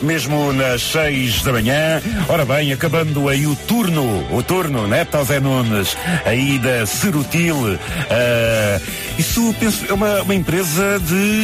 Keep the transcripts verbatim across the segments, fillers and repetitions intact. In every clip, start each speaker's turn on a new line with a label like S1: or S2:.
S1: mesmo nas seis da manhã. Ora bem, acabando aí o turno, o turno, né, José Nunes, aí da Cerutil. Uh, isso, penso, é uma, uma empresa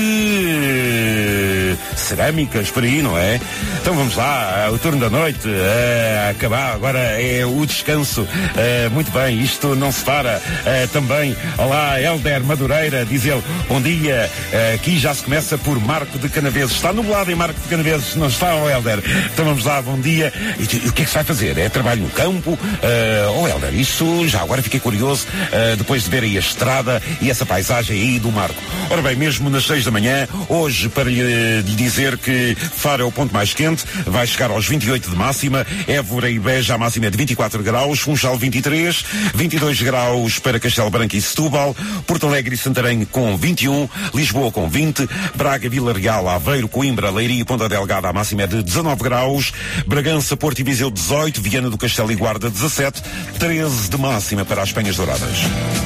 S1: de cerâmicas, por aí, não é? Então vamos lá, o turno da noite, uh, acabar, agora é o descanso. Uh, muito bem, isto não se para. Uh, também, olá, Helder Madureira, diz ele, bom dia, uh, aqui já se começa por Marco de Canaveses. Está nublado em Marco de Canaveses, não está, oh Helder? Então vamos lá, bom dia. E, e o que é que se vai fazer? É trabalho no campo? Uh, oh Helder, isso já agora fiquei curioso, uh, depois de ver aí a estrada e essa paisagem aí do Marco. Ora bem, mesmo nas seis da manhã, hoje, para lhe, lhe dizer que Faro é o ponto mais quente, vai chegar aos vinte e oito de máxima, Évora e Beja a máxima é de vinte e quatro graus, Funchal vinte e três, vinte e dois graus para Castelo Branco e Setúbal, Porto Alegre e Santarém com vinte e um, Lisboa com vinte, Braga, Vila Real, Aveiro, Coimbra, Leiria e Ponta Delgada a máxima é de dezanove graus, Bragança, Porto e Viseu dezoito, Viana do Castelo e Guarda dezassete, treze de máxima para as Penhas Douradas.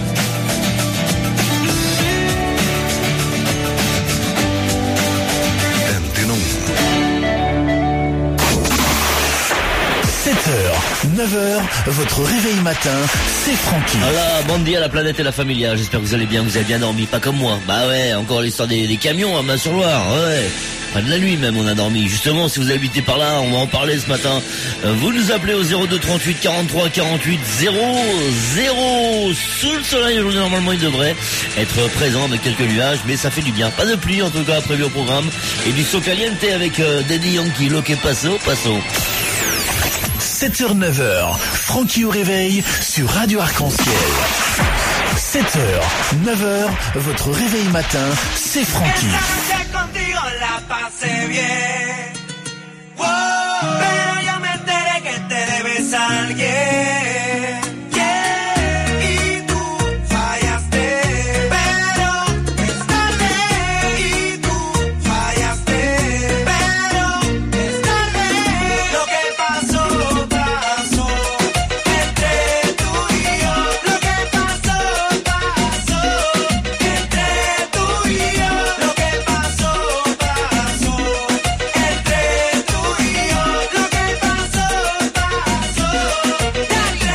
S2: sept heures, neuf heures, votre réveil matin, c'est Francky.
S3: Voilà, bon dia la planète et la familia, j'espère que vous allez bien, que vous avez bien dormi, pas comme moi. Bah ouais, encore l'histoire des, des camions à Main-sur-Loire, ouais. Pas de la nuit même, on a dormi. Justement, si vous habitez par là, on va en parler ce matin. Euh, vous nous appelez au zéro deux trente-huit quarante-trois quarante-huit zéro zéro. Sous le soleil, aujourd'hui, normalement, il devrait être présent avec quelques nuages, mais ça fait du bien. Pas de pluie, en tout cas, prévu au programme. Et du so caliente avec euh, Daddy Yankee, Lo que paso, paso.
S2: sept heures, neuf heures, Francky au réveil sur Radio Arc-en-Ciel. sept heures, neuf heures, votre réveil matin, c'est Francky.
S4: Daddy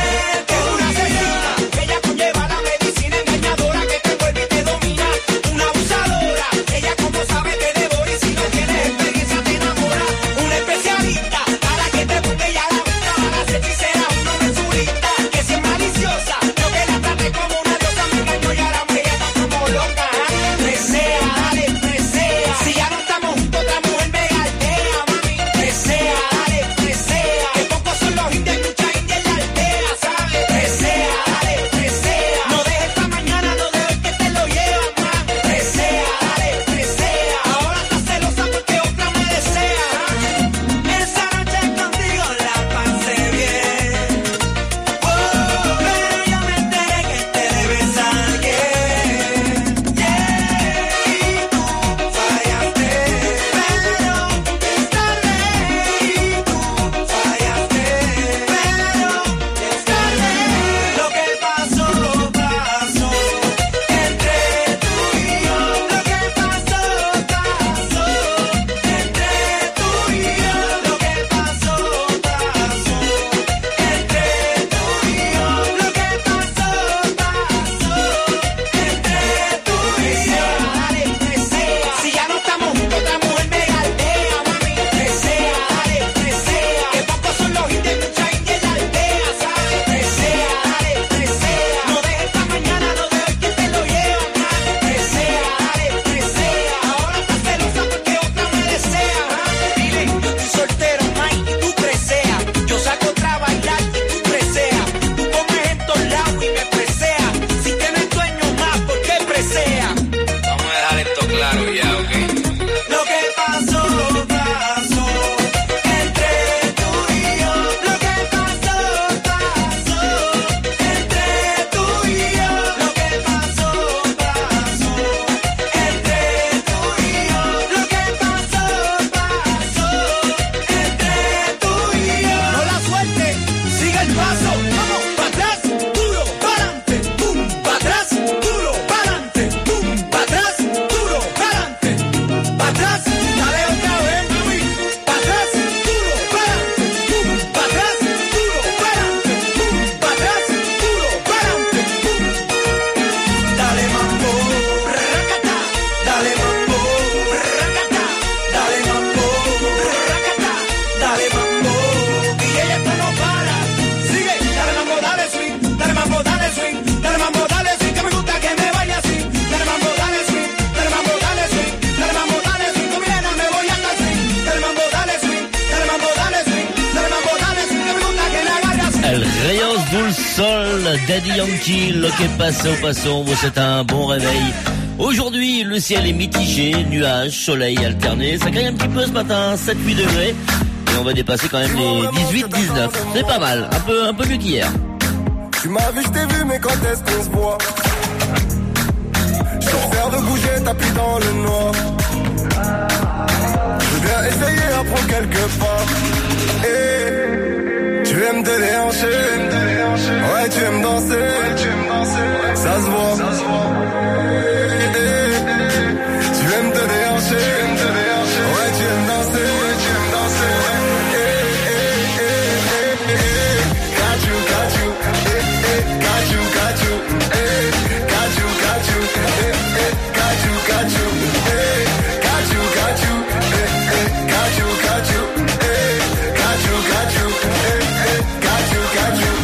S3: Daddy Yankee, Lo que paso paso, bon, c'est un bon réveil. Aujourd'hui, le ciel est mitigé, nuages, soleil alterné, ça caille un petit peu ce matin, sept huit degrés, et on va dépasser quand même les dix-huit dix-neuf, c'est pas mal, un peu, un peu mieux qu'hier.
S4: Tu m'as vu, je t'ai vu, mais quand est-ce qu'on se voit? Je t'observe bouger, tapis dans le noir. Je veux bien essayer, apprendre quelques pas. Et tu aimes te déhancher, ouais tu aimes danser, ça se voit. Et tu aimes te déhancher, ouais tu aimes danser, got you, got you, got you, got you, got you, got you, got you, got you, got you, got you, got you, got you, got you, got you, got you,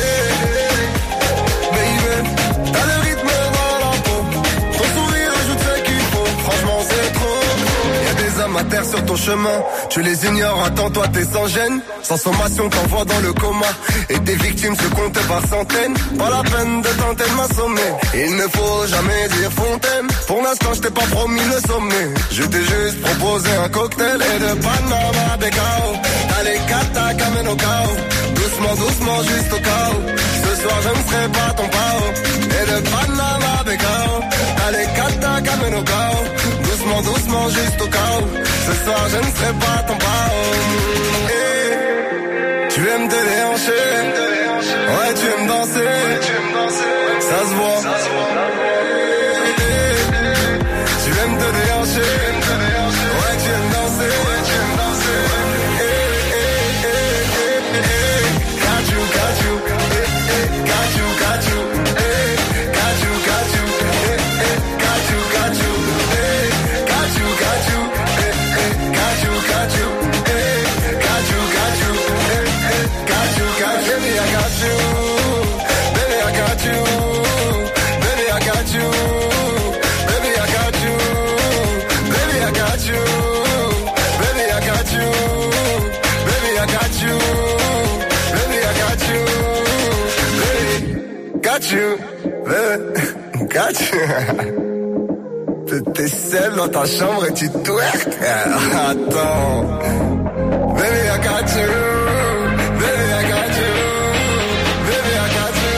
S4: baby, t'as le rythme dans la peau, ton sourire ajoute ce qu'il faut, franchement c'est trop. Y'a des hommes à terre sur ton chemin, tu les ignores, attends-toi t'es sans gêne, sans sommation t'envoies dans le coma, et tes victimes se comptent par centaines, pas la peine de tenter de m'assommer, il ne faut jamais dire fontaine, pour l'instant je t'ai pas promis le sommet, je t'ai juste proposé un cocktail et de Panama Becao, t'as les katas qu'amènent au chaos, doucement doucement juste au chaos, ce soir je ne serai pas ton pao, et de Panama Becao, t'as les katas qu'amènent au chaos, doucement doucement juste au chaos, ce soir je ne serai pas ton pao. Et tu aimes te déhancher, ouais tu aimes danser, ça se voit. Tu aimes te déhancher, ouais tu aimes danser, got you, got you, got you, got you, got you, got you, got you, got you, got you, got you, got you, got you, got you, got you, got you, got you, baby I got you, baby I got you, baby I got you, baby I got you, baby I got you, baby I got you, baby I got you, baby I got you, baby got you, baby got you. T'es seul dans ta chambre et tu twerk. Attends, baby I got you, baby I got you, baby I got you,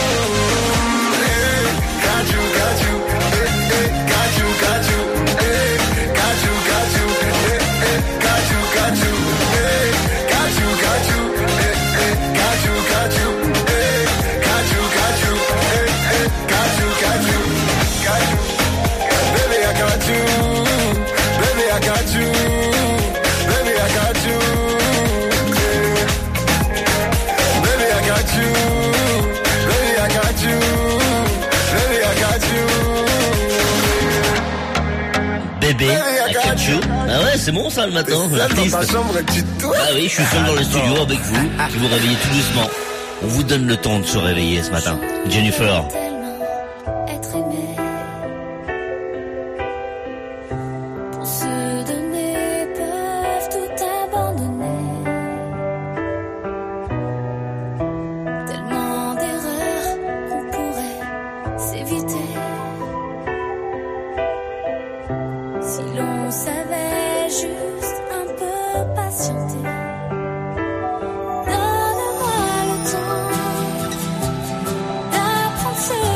S4: got you, got you, got you, got you, got you, got you, got you, got you, got you, got you, got you, got you, got you, got you, got you, got you, got you. Baby, I got you. Baby, I got you. Baby, I got you. Baby, I got you. Baby, I got you. Baby, I got you.
S3: Bébé, I got you. Ah ouais, c'est bon ça le matin, l'artiste.
S4: Dans ta chambre, tu
S3: Ah oui, je suis seul dans le studio avec vous, qui vous réveillez tout doucement. On vous donne le temps de se réveiller ce matin. Jennifer.
S5: Donne-moi le temps d'apprendre ce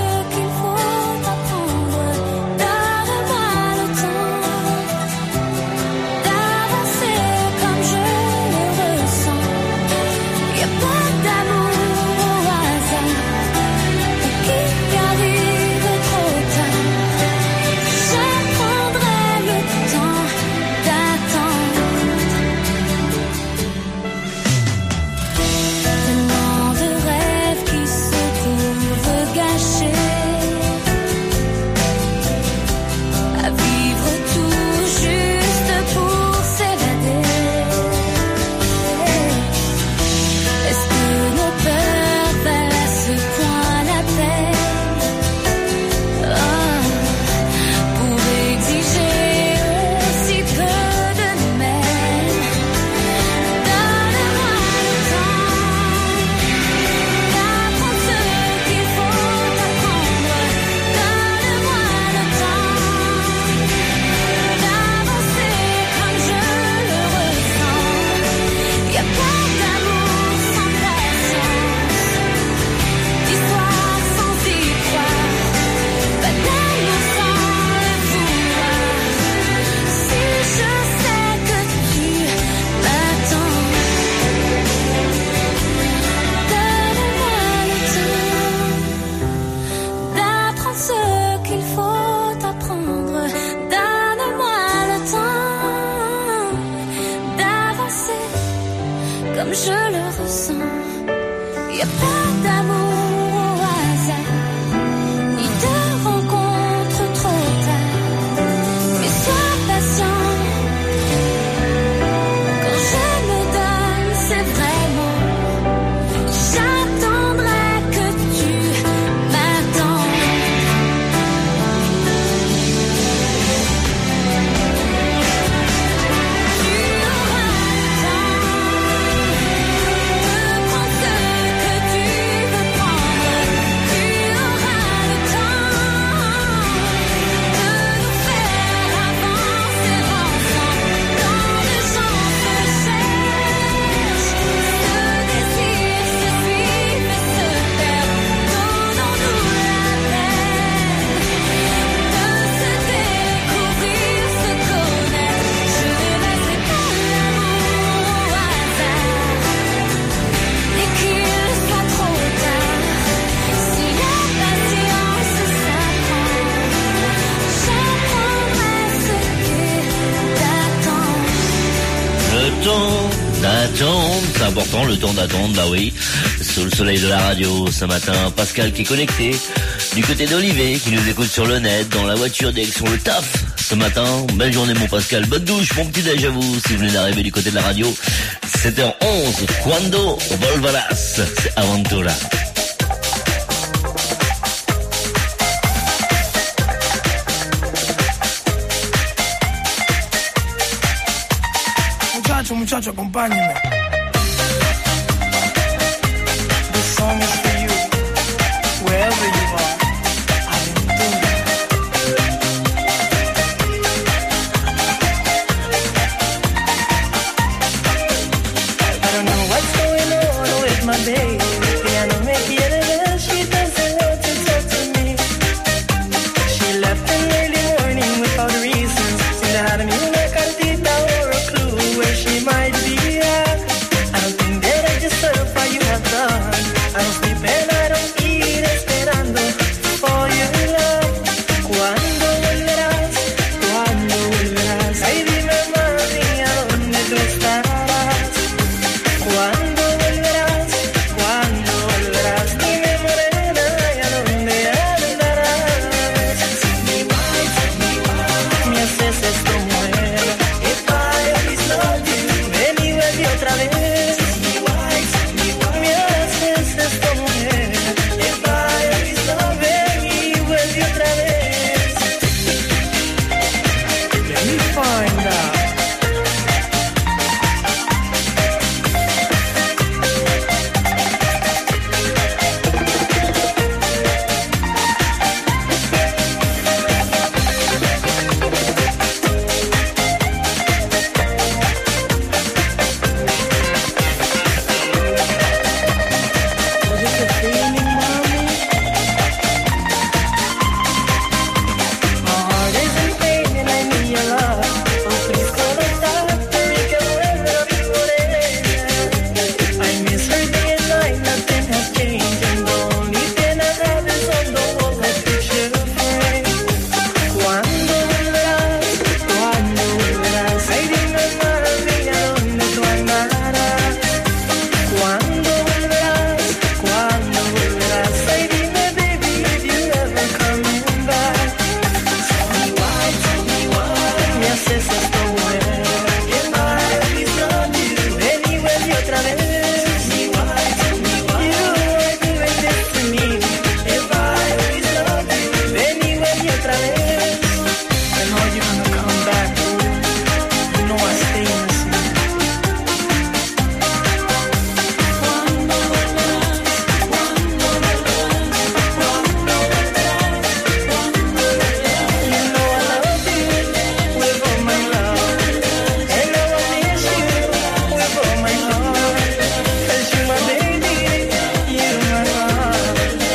S3: important, le temps d'attendre, bah oui, sous le soleil de la radio ce matin. Pascal qui est connecté du côté d'Olivet, qui nous écoute sur le net, dans la voiture, direction le taf ce matin. Belle journée mon Pascal, bonne douche, bon petit déj à vous si vous venez d'arriver du côté de la radio. sept heures onze, Cuando Volverás, c'est Aventura.
S5: Muchacho, muchacho, acompáñeme. This song is for you, wherever you are. Aventura. I don't know what's going on with my baby. Ella no me quiere ver, she doesn't want to talk to me. She left in early morning without reasons. Seemed to have me una cartita or a clue where she might be at. I don't think that I deserve what you have done. I don't sleep and I don't eat esperando for your love. ¿Cuándo volverás? ¿Cuándo volverás? Ay, dime mami, ¿a dónde tú estarás? ¿Cuándo volverás? ¿Cuándo volverás? Dime morena, ¿y a dónde andarás? Tell me why, tell me why me haces esto, mujer. If I always loved you, ven y vuelve otra vez. Tell me why, tell me why me haces esto, mujer. If I always loved, ven y vuelve otra vez. Let me find out. What is the feeling, mommy? My heart is in pain and I need your love. Oh, please call the doctor y que vuelva mi morena. I miss her day and night, nothing has changed. And the only thing I have is on the wall that picture frame. ¿Cuándo volverás? ¿Cuándo volverás? Ay, dime mami, ¿a dónde tú andarás? ¿Cuándo volverás? ¿Cuándo volverás? Ay, dime baby, if you ever coming back. Tell me why, tell me why me haces esto, mujer. If I always loved you, ven y vuelve otra vez. Tell me why, tell me why you are doing this to me. If I always loved you, ven y vuelve otra vez. I know you're gonna come back. You know I stay in the sea. ¿Cuándo volverás? ¿Cuándo volverás? ¿Cuándo volverás? ¿Cuándo volverás? You know I love you with all my love, and I will miss you with all my heart. 'Cause you're my baby, you're my love.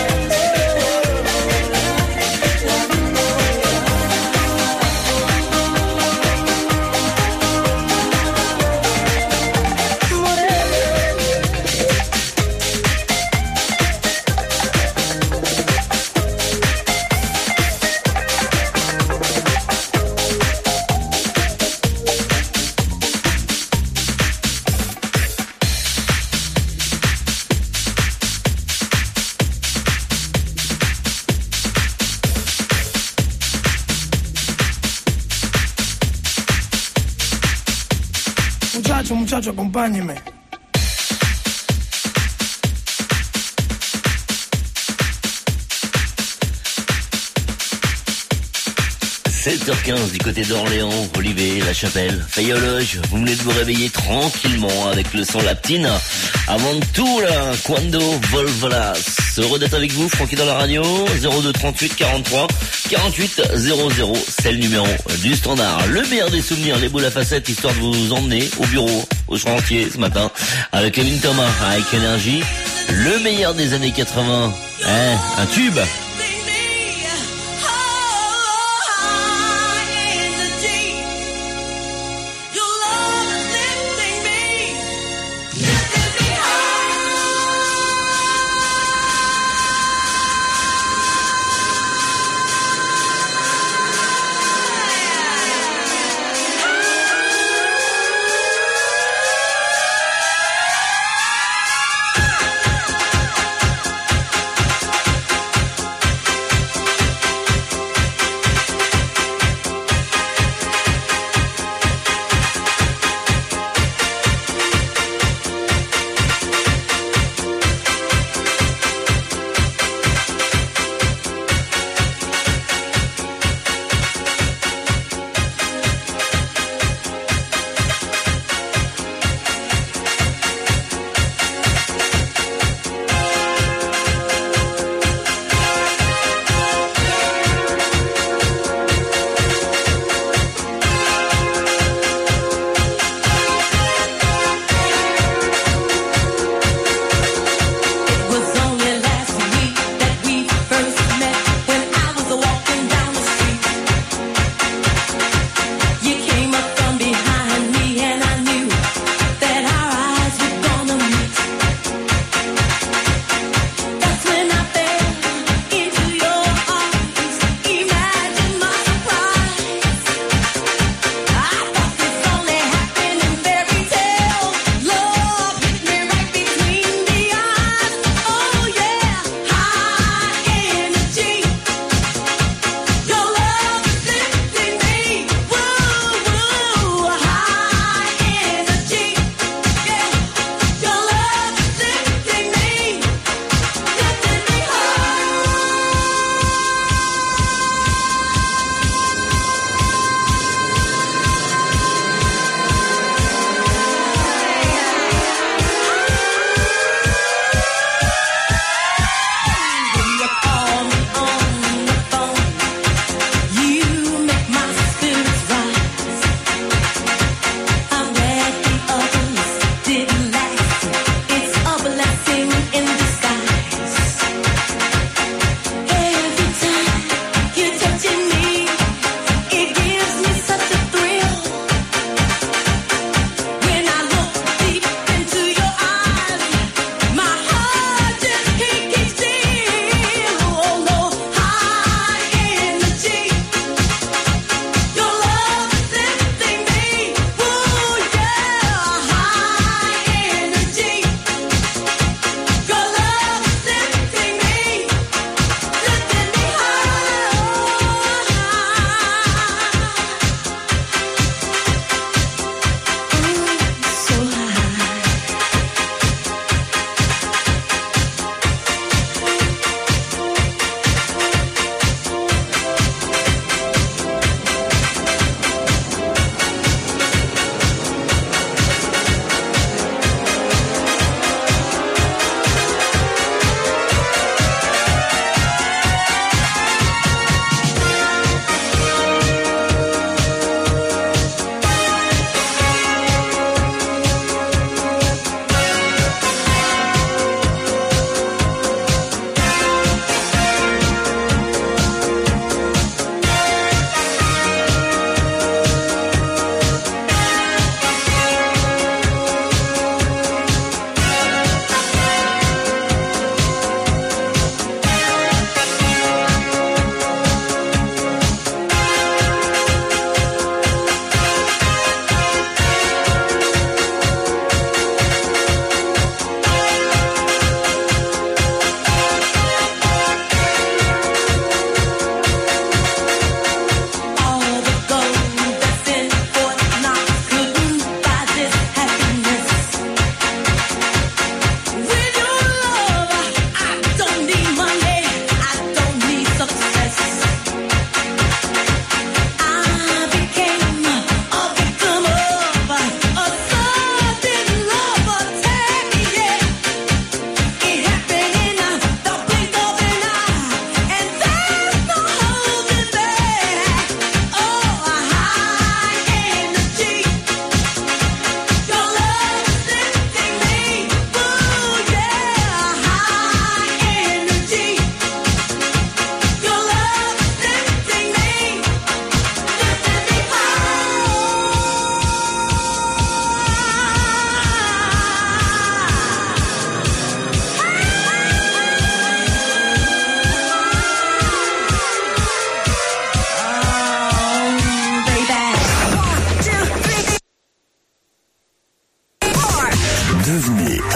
S5: Muchacho, muchacho, acompáñeme.
S3: sept heures quinze du côté d'Orléans, Olivet, La Chapelle, Fayologe. Vous venez de vous réveiller tranquillement avec le son latine. Aventura, Cuando Volverás. Heureux d'être avec vous, Francky dans la radio. zéro deux trente-huit quarante-trois quarante-huit zéro zéro, c'est le numéro du standard. Le meilleur des souvenirs, les boules à facettes, histoire de vous emmener au bureau, au chantier ce matin, avec Kevin Thomas, avec Énergie. Le meilleur des années quatre-vingts, hein, un tube.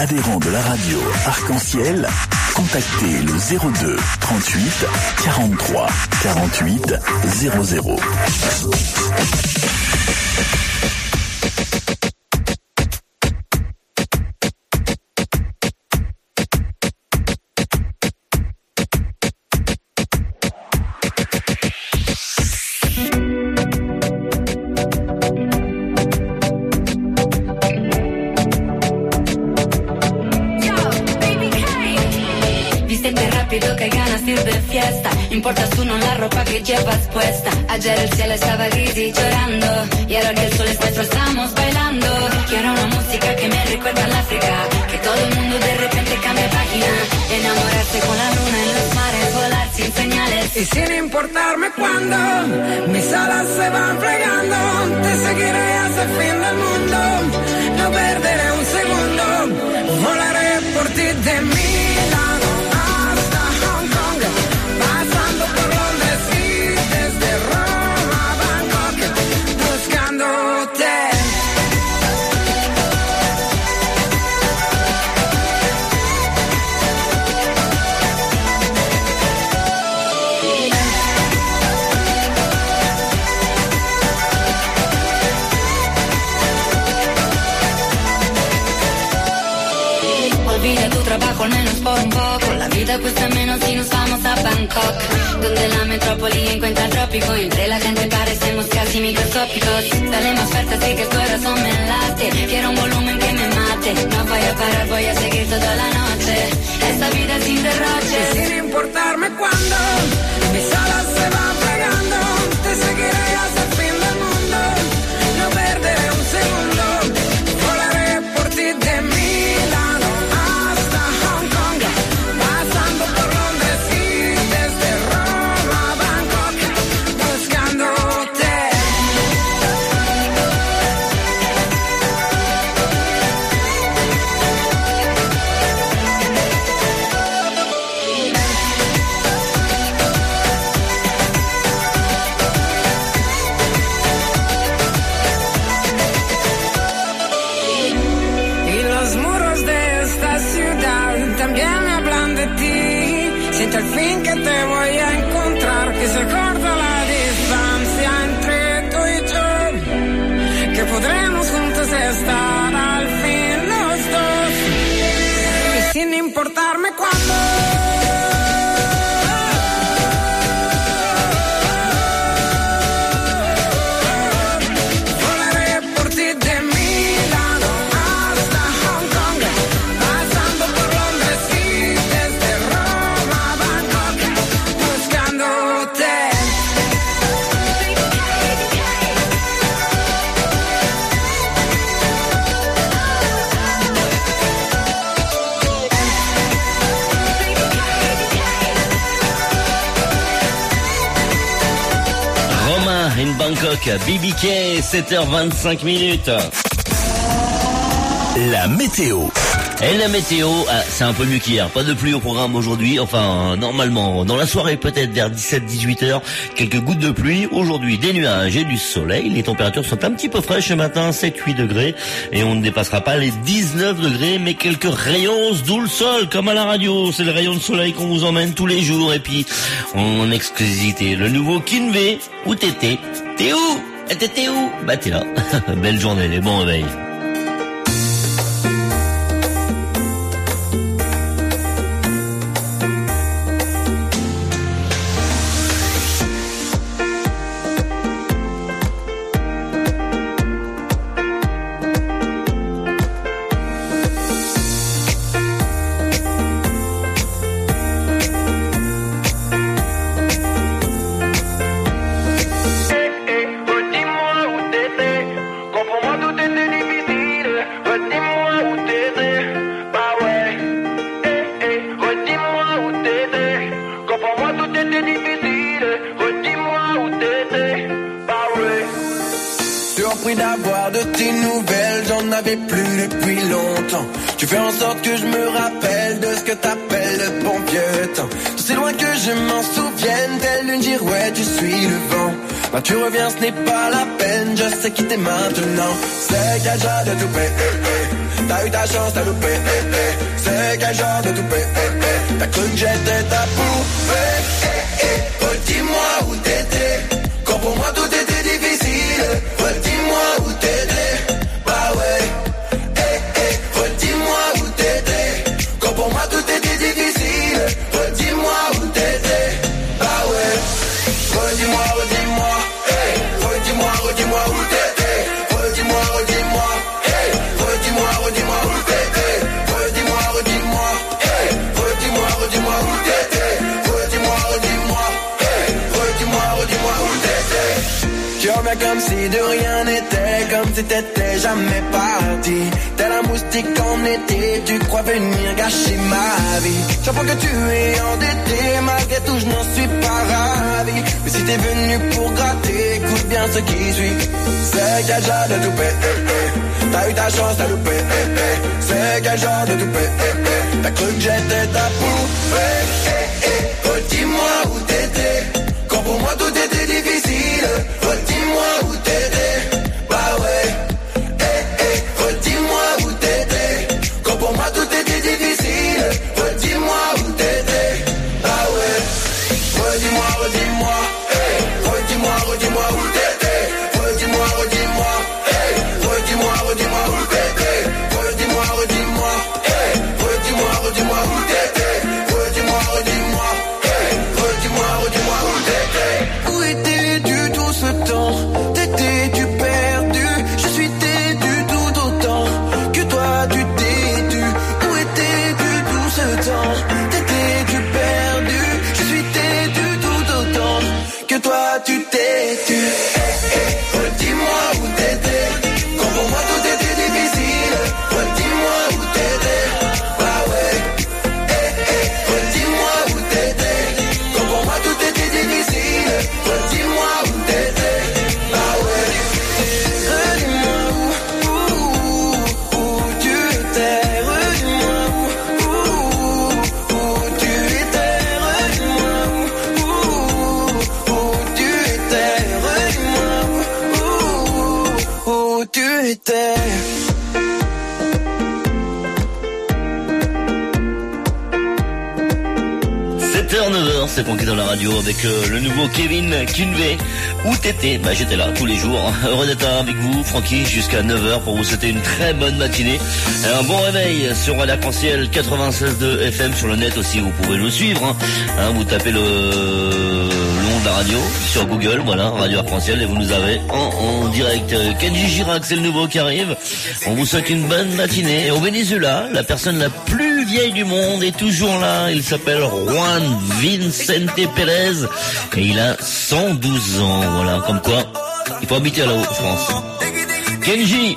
S2: adhérent de la radio Arc-en-Ciel, contactez le zéro deux trente-huit quarante-trois quarante-huit zéro zéro.
S6: Importas tú no la ropa que llevas puesta. Ayer el cielo estaba gris y llorando, y ahora que el sol es nuestro estamos bailando. Quiero una música que me recuerda al África, que todo el mundo de repente cambie página. Enamorarse con la luna en los mares, volar sin señales.
S7: Y sin importarme cuándo mis alas se van plegando, te seguiré hasta el fin del mundo. No perderé un segundo, volaré por ti de Milano hasta Hong Kong, pasando por Londres y desde Roma a Bangkok, buscándote.
S6: Olvida tu trabajo al menos por un poco. La vida cuesta menos si nos vamos a Bangkok, donde la metrópoli encuentra el trópico. Entre la gente parecemos casi microscópicos. Salimos fuertes y que el corazón me late. Quiero un volumen que me mate. No voy a parar, voy a seguir toda la noche. Esta vida es sin derroches.
S7: Y sin importarme cuándo mis alas se van plegando, te seguiré hasta el fin del mundo. No perderé un segundo, volaré por ti de Milano hasta Hong Kong, pasando por Londres y desde Roma a Bangkok, buscándote. Y los muros de esta ciudad también me hablan de ti. Siento al fin que te voy a encontrar, que se corta la distancia entre tú y yo, que podremos juntos estar al fin los dos. Y sin importarme cuándo. Volaré por ti de Milano hasta Hong Kong, pasando por Londres y desde Roma a Bangkok, buscándote.
S3: Roma in Bangkok, B B K, sept heures vingt-cinq minutes.
S2: La météo.
S3: Et la météo, ah, c'est un peu mieux qu'hier. Pas de pluie au programme aujourd'hui. Enfin, euh, normalement, dans la soirée peut-être vers dix-sept dix-huit heures, quelques gouttes de pluie. Aujourd'hui, des nuages et du soleil. Les températures sont un petit peu fraîches ce matin, sept huit degrés. Et on ne dépassera pas les dix-neuf degrés, mais quelques rayons, d'où le sol, comme à la radio. C'est le rayon de soleil qu'on vous emmène tous les jours. Et puis, en exclusivité, le nouveau Kinvey. Où t'étais? T'es où? T'étais où? Bah t'es là. Belle journée, les bons réveils.
S4: Surpris d'avoir de tes nouvelles, j'en avais plus depuis longtemps. Tu fais en sorte que je me rappelle de ce que t'appelles le bon vieux temps. Tout c'est loin que je m'en souvienne, telle une girouette, je suis le vent. Bah tu reviens, ce n'est pas la peine, je sais quitter maintenant. C'est qu'à déjà de tout payer, T'as eu ta chance, t'as loupé, eh, eh. C'est quel genre de toupé, eh, eh. T'as cru que j'étais ta poupée, eh, eh. Redis-moi où t'étais, quand pour moi tout était difficile. Redis-moi où t'étais, bah ouais, eh, eh. Redis-moi où t'étais, quand pour moi tout était difficile. Redis-moi où t'étais, bah ouais. Redis-moi, redis-moi, hey. Redis-moi, redis-moi où t'étais. Redis-moi, redis-moi, hey. Redis-moi, redis-moi où t'étais. Redis-moi, redis-moi, hey. Redis-moi, redis-moi où t'étais. Redis-moi, redis-moi, hey. Redis-moi, redis-moi où t'étais. Tu reviens comme si de rien n'était, comme si t'étais jamais parti. T'es la moustique en été, tu crois venir gâcher ma vie. J'apprends que tu es endetté, malgré tout je n'en suis pas ravi. Mais si t'es venu pour gratter, écoute bien ce qui suit. C'est quel genre de toupé, eh, eh. T'as eu ta chance, t'as loupé, eh, eh. C'est quel genre de toupé, eh, eh. T'as cru que j'étais ta poupée, eh, eh. Redis-moi où t'étais, quand pour moi tout était difficile. Redis-moi où t'étais, bah ouais, eh, eh. Redis-moi où t'étais, quand pour moi tout était difficile. Redis-moi où t'étais, bah ouais. Redis-moi, redis-moi, hey. Redis-moi, redis-moi où t'étais. Redis-moi, redis-moi, hey. Redis-moi, redis-moi où t'étais. Redis-moi, redis-moi, hey. Redis-moi, redis-moi où t'étais. Redis-moi, redis-moi, hey. Redis-moi, redis-moi où t'étais. Où étais-tu tout ce temps? T'étais-tu perdu? Je suis têtu tout autant que toi tu t'es tu. Où étais-tu tout ce temps? T'étais-tu perdu? Je suis têtu tout autant que toi tu t'es tu. Eh, eh, redis-moi où t'étais, quand pour moi tout était difficile. Redis-moi où t'étais, bah ouais. Eh, eh, redis-moi où t'étais, quand pour moi tout était difficile. Redis-moi où t'étais, bah ouais. Redis-moi où, où, où, où tu étais. Redis-moi où, où, où tu étais. Redis-moi où, où, où tu étais. Redis-moi où, où, où tu étais.
S3: sept heures neuf heures, c'est Francky dans la radio avec euh, le nouveau Kevin Kinvey. Où t'étais? Bah j'étais là tous les jours. Heureux d'être avec vous, Francky, jusqu'à neuf heures pour vous souhaiter une très bonne matinée. Un bon réveil sur Radio Arc-en-Ciel quatre-vingt-seize virgule deux F M, sur le net aussi, vous pouvez nous suivre. Hein. Hein, vous tapez le, le nom de la radio sur Google, voilà, Radio Arc-en-Ciel, et vous nous avez en, en direct. Kenji Girac, c'est le nouveau qui arrive. On vous souhaite une bonne matinée. Et au Venezuela, la personne la plus vieille du monde est toujours là. Il s'appelle Juan Vicente Pérez et il a cent douze ans. Voilà, comme quoi il faut habiter à la France. Kenji.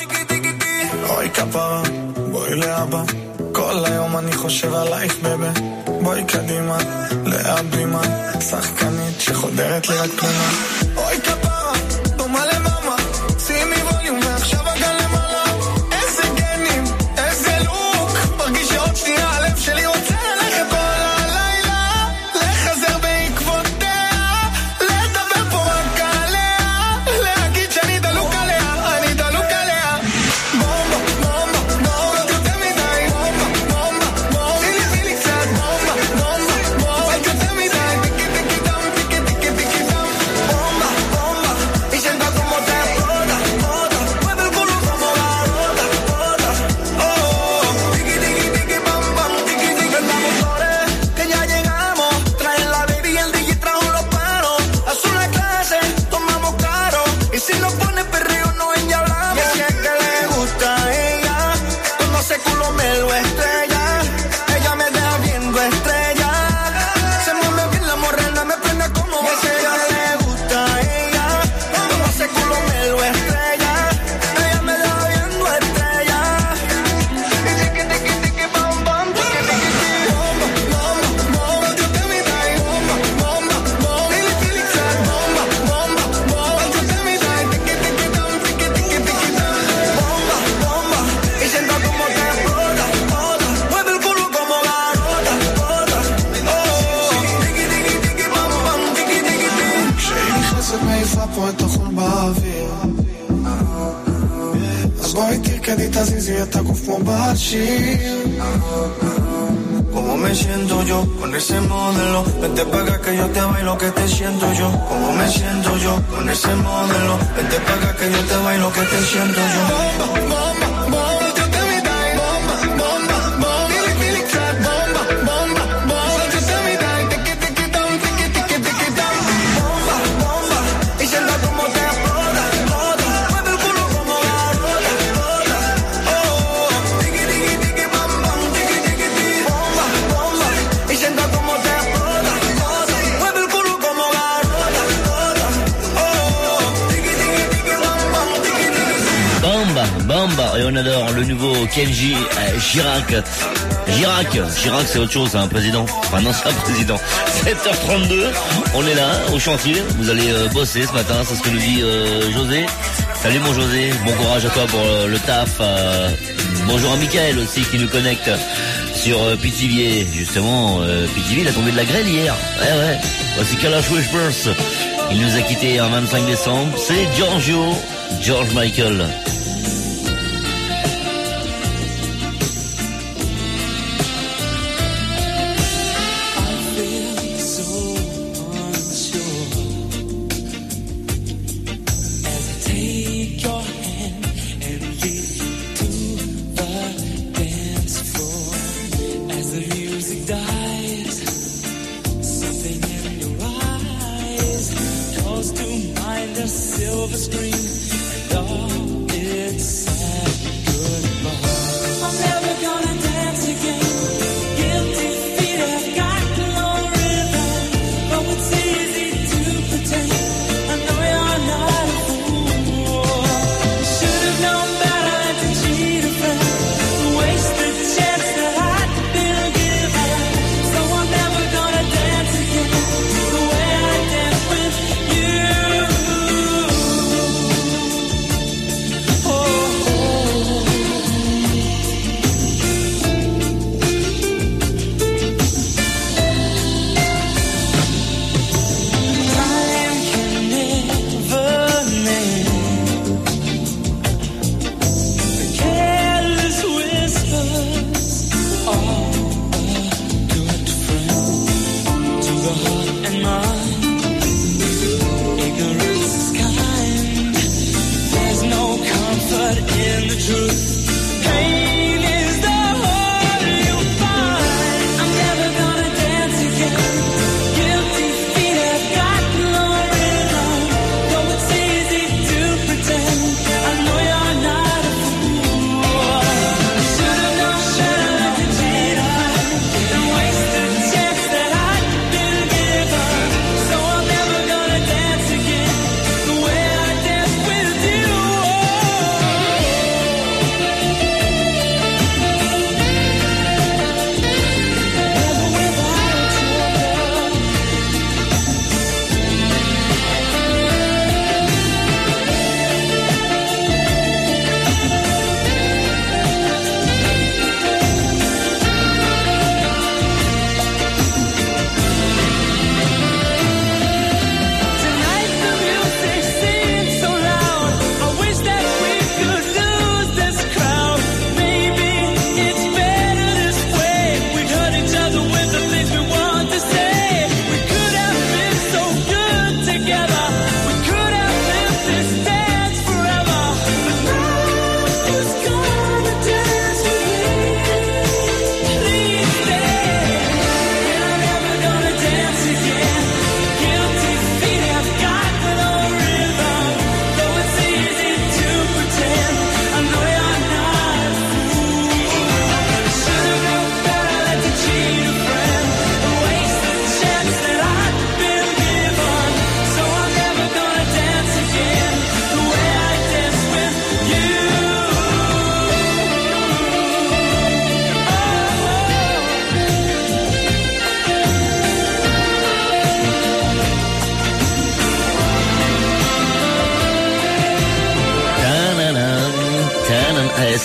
S8: אוי כפרה, בואי לאבא, כל היום אני חושב עלייך בבה, בואי קדימה, לאט בלימה, שחקנית שחודרת לי רק פנימה. אוי כפרה, דומה למאמה, שימי ווליום ועכשיו הגן למעלה, איזה גנים, איזה לוק, מרגיש שעוד שנייה הלב שלי רוצה ללכת כל הלילה, לחזר בעקבותיה, לדבר פה רק עליה, להגיד שאני דלוק עליה, אני דלוק עליה. בומבה, בומבה, בומבה, את יותר מדי, בומבה, בומבה, בומבה, תני לי לי קצת, בומבה, בומבה, בומבה, את יותר מדי, טיקי טיקי דם, טיקי טיקי טיקי דם, בומבה, בומבה, y sienta como te bota, bota, mueve el culo como la rota, rota, oh, tiki tiki tiki bam bam, tiki tiki. Prenda motores, que ya llegamos, traen la baby y el D J trajo los palos, azul de clase, tomamos caro, y si nos pone perreo no endiablamos. Y es que que le gusta a ella, cuando ese culo me lo estrella, ella me deja viendo estrella, se mueve bien la morena, me prende como va. Y es que le gusta a ella, cuando ese culo me lo estrella, ella me deja viendo estrella, y tiki tiki tiki bam bam, tiki tiki tiki, bomba, bomba, bomba, yo te mi dai, bomba, bomba, bomba, tili tili chat, bomba, bomba, bomba, yo te mi dai, tiki tiki dam, tiki tiki tiki dam, bomba, bomba, y sienta como te bota, bota, mueve el culo como la rota, rota, oh, tiki tiki tiki bam bam, tiki tiki tiki. כשהיא נכנסת מעיפה פה את החול באוויר, אז בואי תרקדי quedita sin si está kufumabashi. Como me siento yo con ese modelo. Vente pa' acá que yo te bailo que te siento yo. Como me siento yo con ese modelo. Vente pa' acá que yo te bailo que te siento yo. Bomba, bomba, bomba, yo te mi dai. Bomba, bomba, bomba, feel it, feel it, clap. Bomba, bomba, bomba, yo te mi dai. Tiki, tiki, down, tiki, tiki, tiki, down. Bomba, bomba, y sienta como te explota, explota. Mueve el culo como garota, garota. Oh, tiki, tiki, tiki, bam, bam, tiki, tiki, tiki. Bomba, bomba, y sienta como te explota, explota. Mueve el culo como garota, garota. Oh, tiki, tiki, tiki, bam, bam, tiki, tiki, tiki.
S3: Bamba, Bamba, et on adore le nouveau Kenji euh, Girac. Girac, Girac c'est autre chose, c'est un président. Enfin non, c'est un président. sept heures trente-deux, on est là au chantier. Vous allez euh, bosser ce matin, c'est ce que nous dit euh, José. Salut mon José, bon courage à toi pour euh, le taf. Euh, bonjour à Mickaël aussi qui nous connecte sur euh, Pithiviers. Justement, euh, Pithiviers il a tombé de la grêle hier. Ouais ouais, voici Kalash Wishburst. Il nous a quittés un vingt-cinq décembre. C'est Giorgio, George Michael.
S9: Silver screen, and all it's sad goodbye. I'm never gonna dance again. Guilty feet have got no rhythm. Though it's easy to pretend. I know you're not a fool. Should've known better to cheat a friend. Waste the chance that I'd been given. So I'm never gonna dance again the way I danced with you. In the truth, pain is the whole you find. I'm never gonna dance again. Guilty feet have got no rhythm. Though it's easy to pretend. I know you're not a fool. Should've known better to cheat and waste the chance that I'd been given.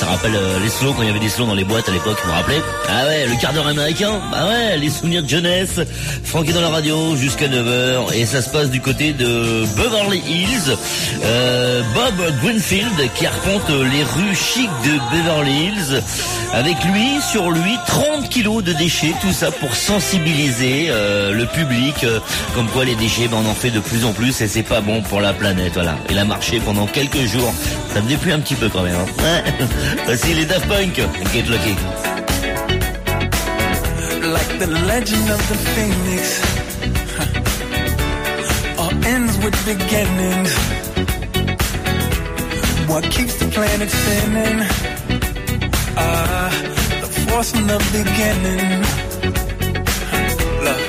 S3: me rappelle euh, les slows quand il y avait des slows dans les boîtes à l'époque, vous me rappelez? Ah ouais, le quart d'heure américain. Bah ouais, les souvenirs de jeunesse. Francky dans la radio jusqu'à neuf heures et ça se passe du côté de Beverly Hills. Euh, Bob Greenfield qui arpente les rues chic de Beverly Hills. Avec lui, sur lui, trente kilos de déchets, tout ça pour sensibiliser euh, le public, euh, comme quoi les déchets, ben, on en fait de plus en plus et c'est pas bon pour la planète, voilà. Il a marché pendant quelques jours, ça me dépluie un petit peu quand même. Hein. Voici les Daft Punk, Get Lucky.
S8: Like the legend of the phoenix, huh. All ends with beginnings. What keeps the planet spinning? Ah, the force from the beginning. Look,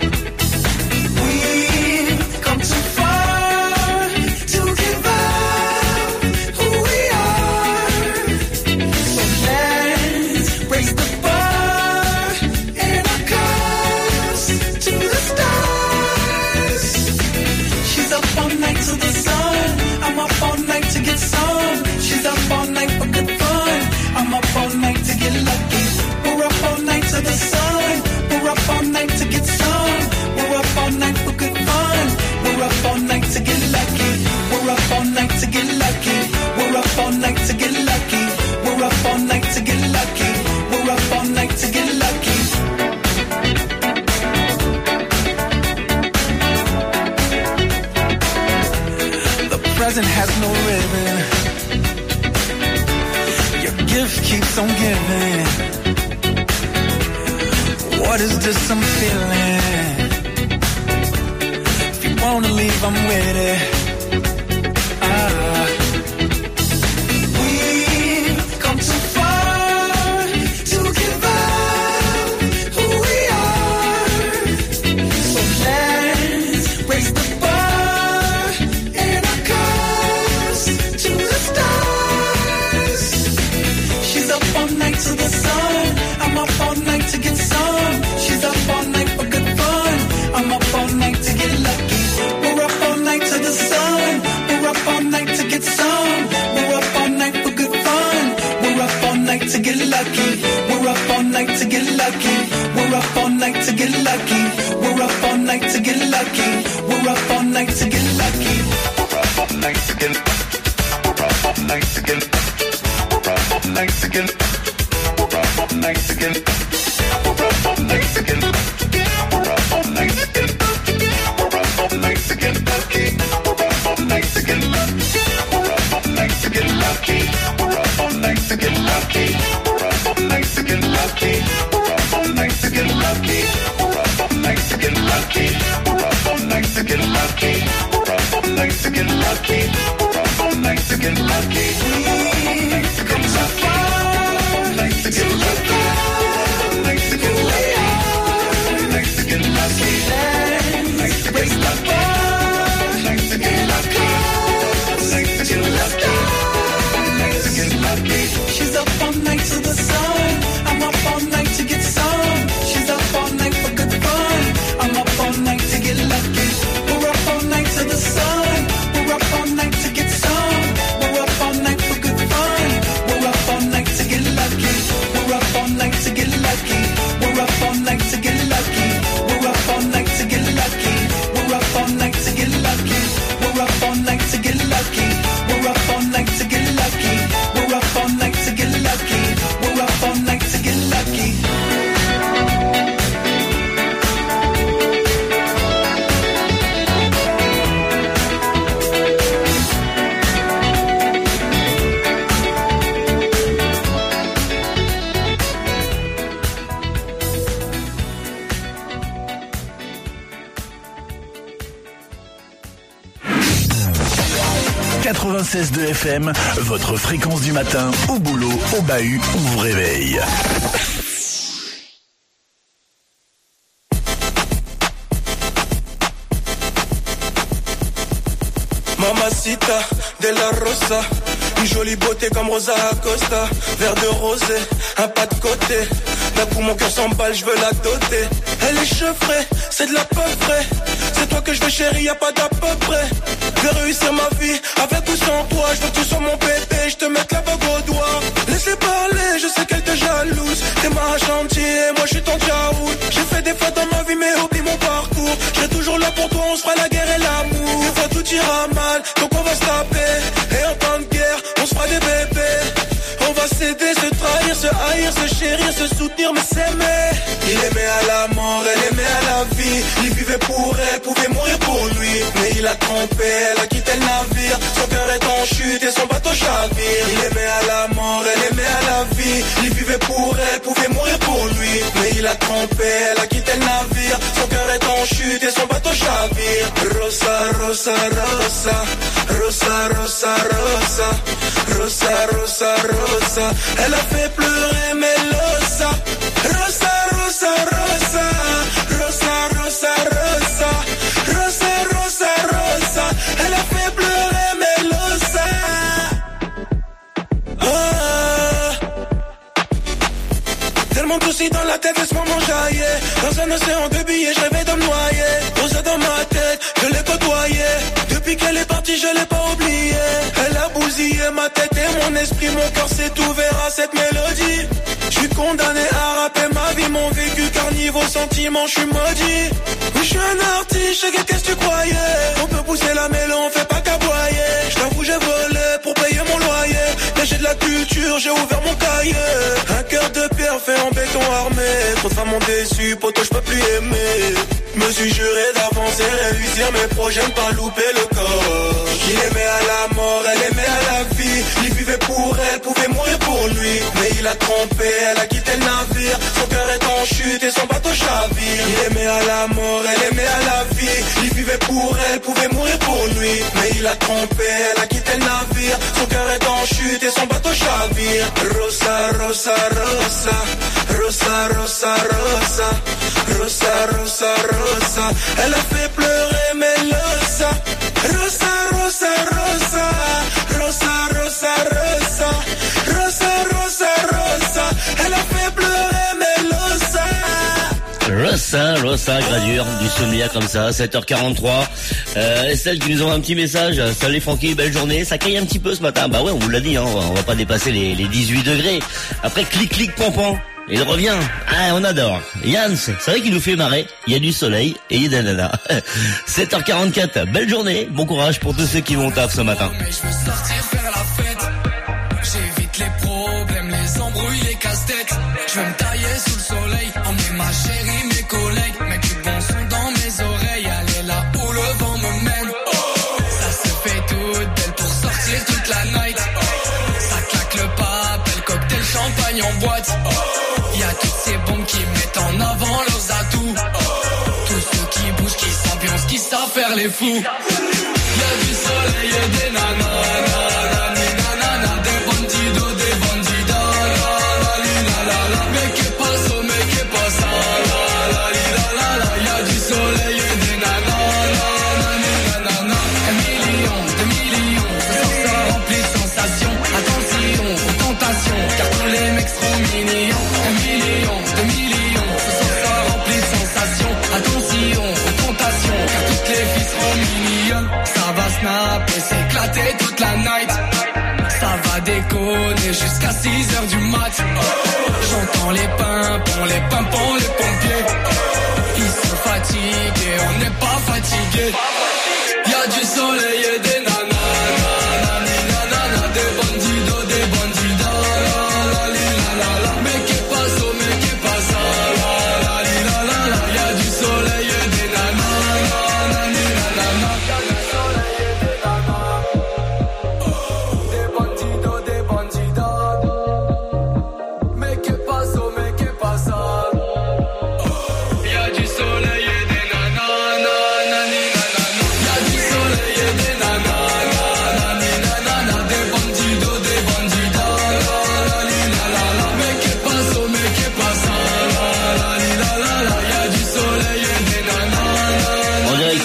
S8: we've come too far to give up who we are. So let's raise the bar in our cars to the stars. She's up all night to the sun. I'm up all night to get some. She's up all night for good fun. I'm up all night to get lucky. We're up all night to the sun. We're up all night to get some. We're up all night for good fun. We're up all night to get lucky. We're up all night to get lucky. We're up all night to get lucky. We're up all night to get lucky. We're up all night to get lucky. The present has no ribbon. Gift keeps on giving. What is this I'm feeling? If you wanna leave, I'm with it. Ah. We've come too far to give up who we are. So let's raise the bar in our cars to the stars. She's up all night to the sun. I'm up all night to get some. She's up all night for good fun. I'm up all night to get lucky. We're up all night to the sun. We're up all night to get some. We're up all night for good fun. We're up all night to get lucky. We're up all night to get lucky. We're up all night to get lucky. We're up all night to get lucky. We're up all night to get lucky. We're up all night to get lucky. We're up all night to get lucky. We're up all night to get We're up all night to get We're up all night to get We're up all night to get We're up all night to get lucky. We're up all night to get lucky. We're up all night to get lucky. We're up all night to get lucky. We're up all night to get lucky. We're up all night to get lucky. We're up all night to get lucky. We're up all night to get lucky. We're up all night to get lucky. We're up all night to get lucky. We come so far, night to get lucky, night to get lucky, night to get lucky, night to raise the bar, night to get lucky, night to get lucky, night to get lucky. She's up all night to the sun. I'm up all night to get some. She's up all night for good fun. I'm up all night to get lucky. We're up all night to the sun. We're up all night to get some. We're up all night for good fun. We're up all night to get lucky. We're up all night to get lucky. We're up all night to get lucky. We're up all night to get lucky. We're up all night to get lucky. We're up all night to get lucky. We're up all night to get lucky. We're up all night to get lucky. We're up all night to get lucky.
S2: quatre-vingt-seize deux F M, votre fréquence du matin, au boulot, au bahut, on vous réveille.
S10: Mamacita de la Rosa, une jolie beauté comme Rosa Acosta, verre de rosé, un pas de côté. D'un coup mon cœur s'emballe, je veux la doter. Elle est chevrée, c'est de la peu frais. C'est toi que je veux chérie, y'a pas d'à peu près. Je vais réussir ma vie, avec ou sans toi. Je veux que tu sois mon bébé, je te mette la bague au doigt. Laisse-les parler, je sais qu'elle te jalouse. T'es ma chantier, moi je suis ton tchaout. J'ai fait des fois dans ma vie mais oublie mon parcours. Je serai toujours là pour toi, on se fera la guerre et l'amour. Des fois tout ira mal, donc on va se taper. Et en temps de guerre, on se fera des bébés. On va s'aider, se trahir, se haïr, se chérir, se soutenir, mais s'aimer. Il aimait à la mort, elle aimait à la vie. Il vivait pour elle, pouvait mourir pour lui. Mais il a trompé, elle a quitté le navire. Son cœur est en chute et son bateau chavire. Il aimait à la mort, elle aimait à la vie. Il vivait pour elle, pouvait mourir pour lui. Mais il a trompé, elle a quitté le navire. Son cœur est en chute et son bateau chavire. Rosa, Rosa, Rosa, Rosa, Rosa, Rosa, Rosa, Rosa, Rosa. Elle a fait pleurer Melosa. Rosa, Rosa, Rosa, Rosa, Rosa, Rosa, Rosa, Rosa, Rosa. Elle a fait pleurer Melosa. Ah. Tellement de soucis dans la tête, laisse-moi m'enjailler. Dans un océan de billets, je rêvais de me noyer. Rosa dans ma tête, je l'ai côtoyée. Depuis qu'elle est partie, je l'ai pas oubliée. Elle a bousillé ma tête et mon esprit. Mon cœur s'est ouvert à cette mélodie. Je suis condamné à rapper ma vie, mon vécu. Car niveau sentiment, je suis maudit. Oui, je suis un artiste, je sais qu'est-ce que tu croyais. On peut pousser la mêlée, on fait pas qu'aboyer. Je t'avoue, j'ai volé pour payer mon loyer. Mais j'ai de la culture, j'ai ouvert mon cahier. Un cœur de pierre fait en béton armé. Trop de femmes m'ont déçu, poto, je peux plus aimer. Me suis juré d'avancer, réussir mes projets, ne pas louper le corps. Il aimait à la mort, elle aimait à la vie. Il vivait pour elle, pouvait mourir pour lui. Mais il a trompé, elle a quitté le navire. Son cœur est en chute et son bateau chavire. Il aimait à la mort, elle aimait à la vie. Il vivait pour elle, pouvait mourir pour lui. Mais il a trompé, elle a quitté le navire. Son cœur est en chute et son bateau chavire. Rosa, Rosa, Rosa, Rosa, Rosa, Rosa, Rosa, Rosa, Rosa. Elle a fait pleurer Melosa. Rosa, Rosa, Rosa, Rosa, Rosa, Rosa, Rosa, Rosa, Rosa. Elle a fait pleurer Melosa.
S3: Rosa, Rosa, gradure du Sonia comme ça, sept heures quarante-trois. Euh, Estelle qui nous envoie un petit message. Salut Francky, belle journée. Ça caille un petit peu ce matin. Bah ouais, on vous l'a dit, hein, on va pas dépasser les, les dix-huit degrés. Après, clic, clic, pampan. Il revient. Ah, on adore. Yann, c'est vrai qu'il nous fait marrer. Il y a du soleil et il y a des nanas. sept heures quarante-quatre. Belle journée. Bon courage pour tous ceux qui vont au taf ce matin.
S11: Je veux sortir faire la fête. J'évite les problèmes, les embrouilles, les casse-têtes. Je veux me tailler sous le soleil. Emmener ma chérie, mes collègues. Mettre du bon son dans mes oreilles. Aller là où le vent me mène. Ça se fait toute belle pour sortir toute la night. Ça claque le papel, cocktail, champagne en boîte. Y'a toutes ces bombes qui mettent en avant leurs atouts. Tous ceux qui bougent, qui s'ambiancent, qui savent faire les fous. Y'a du soleil et des nanas, nanani, nanana, des bandidos, des bandidas, la li la la la. Mais que passe, mais que passe, la li la la la. Y'a du soleil et des nanas, nanani, nanana. Un million, deux millions, ce soir sera rempli de sensations. Attention aux tentations, car tous les mecs seront mignons. Un million, deux millions, ce soir sera rempli de sensations. Attention aux tentations, car toutes les filles seront mignonnes. Ça va snapper, s'éclater toute la night. Ça va déconner jusqu'à six heures du mat. J'entends les pimpons, les pimpons, les pompiers. Ils sont fatigués, on n'est pas fatigués. Y'a du soleil et des nanas, nanani, nanana, des bandidos, des bandidas, la li la la la. Mais que passe, mais que passe, la li la la la. Y'a du soleil et des nanas, nanani, nanana. Y'a du soleil et des nanas, des bandidos, des bandidas. Mais que passe, mais que passe, y'a du soleil et des nanas, nanani, nanana. Y'a du soleil et des nanas.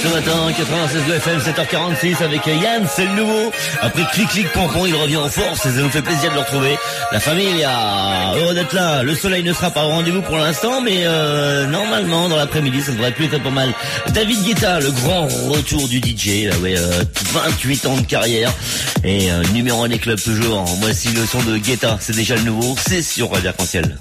S3: ce matin, quatre-vingt-seize F M, sept heures quarante-six avec Yann, c'est le nouveau. Après clic clic pompon, il revient en force et ça nous fait plaisir de le retrouver. La famille, a heureux d'être là. Le soleil ne sera pas au rendez-vous pour l'instant, mais euh, normalement dans l'après-midi, ça devrait plus être pas mal. David Guetta, le grand retour du D J, là, ouais, euh, vingt-huit ans de carrière et euh, numéro un des clubs toujours. Voici le son de Guetta, c'est déjà le nouveau, c'est sur Radio Arc-en-Ciel.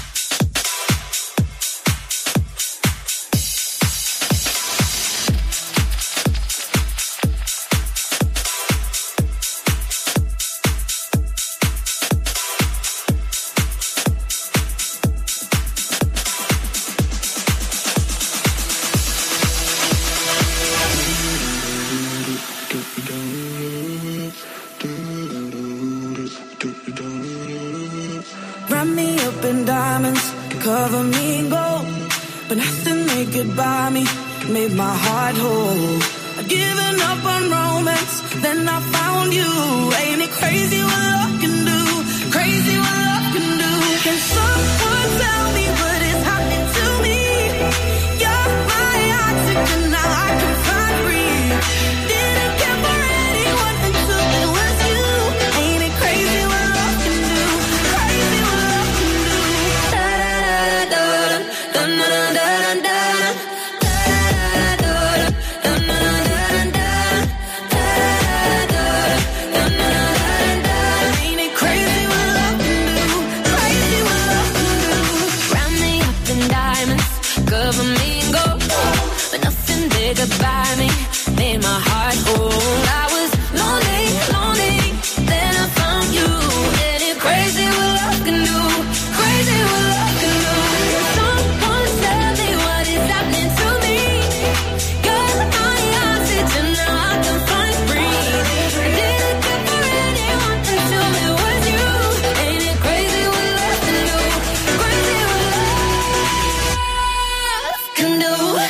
S12: Wrap me up in diamonds, cover me in gold, but nothing they could buy me made my heart whole. I'd given up on romance, then I found you. Ain't it crazy what love can do? Crazy what love can do. Can someone tell me what is happening to me? You're my oxygen, now I can find breathe. Didn't care for anyone until it was you. Ain't it crazy what love can do? Crazy what love can do. Da da da da da da da da. By me, made my heart whole. I was lonely, lonely, then I found you. And it's crazy what love can do, crazy what love can do. Someone tell me what is happening to me. You're my oxygen, now I can find breathe. I didn't care for anyone until it was you. Ain't it crazy what love can do, crazy what love can do.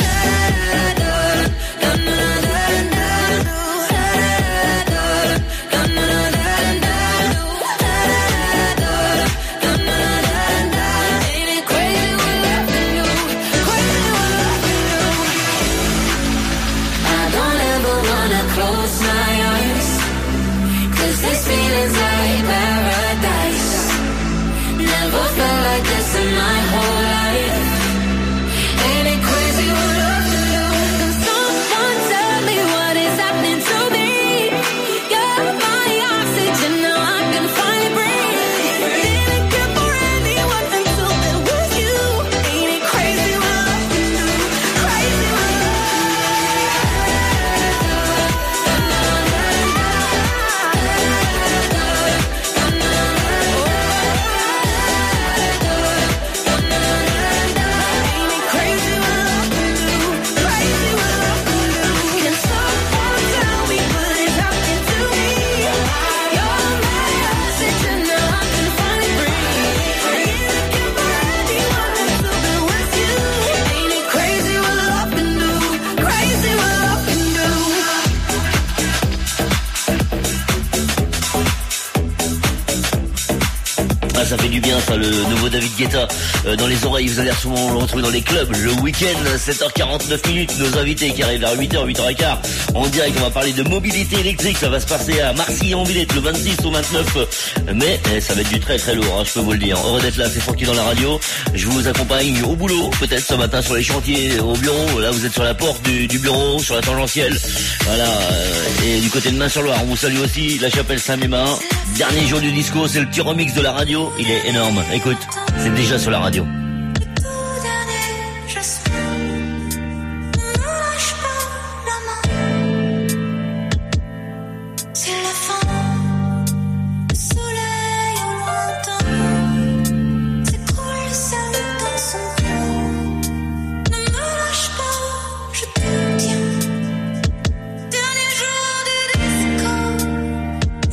S3: Ça fait du bien ça, le nouveau David Guetta euh, dans les oreilles. Vous allez souvent le retrouver dans les clubs le week-end. Sept heures quarante-neuf minutes, nos invités qui arrivent vers huit heures, huit heures quinze en direct. On va parler de mobilité électrique. Ça va se passer à Marcilly-en-Villette le vingt-six au vingt-neuf mai. Et ça va être du très très lourd, hein, je peux vous le dire. Heureux d'être là, c'est Francky dans la radio. Je vous accompagne au boulot, peut-être ce matin sur les chantiers, au bureau. Là vous êtes sur la porte du, du bureau, sur la tangentielle. Voilà. Et du côté de Main-sur-Loire, on vous salue aussi. La Chapelle Saint-Mémin. Dernier jour du disco, c'est le petit remix de la radio. Il est énorme. Écoute, c'est déjà sur la radio.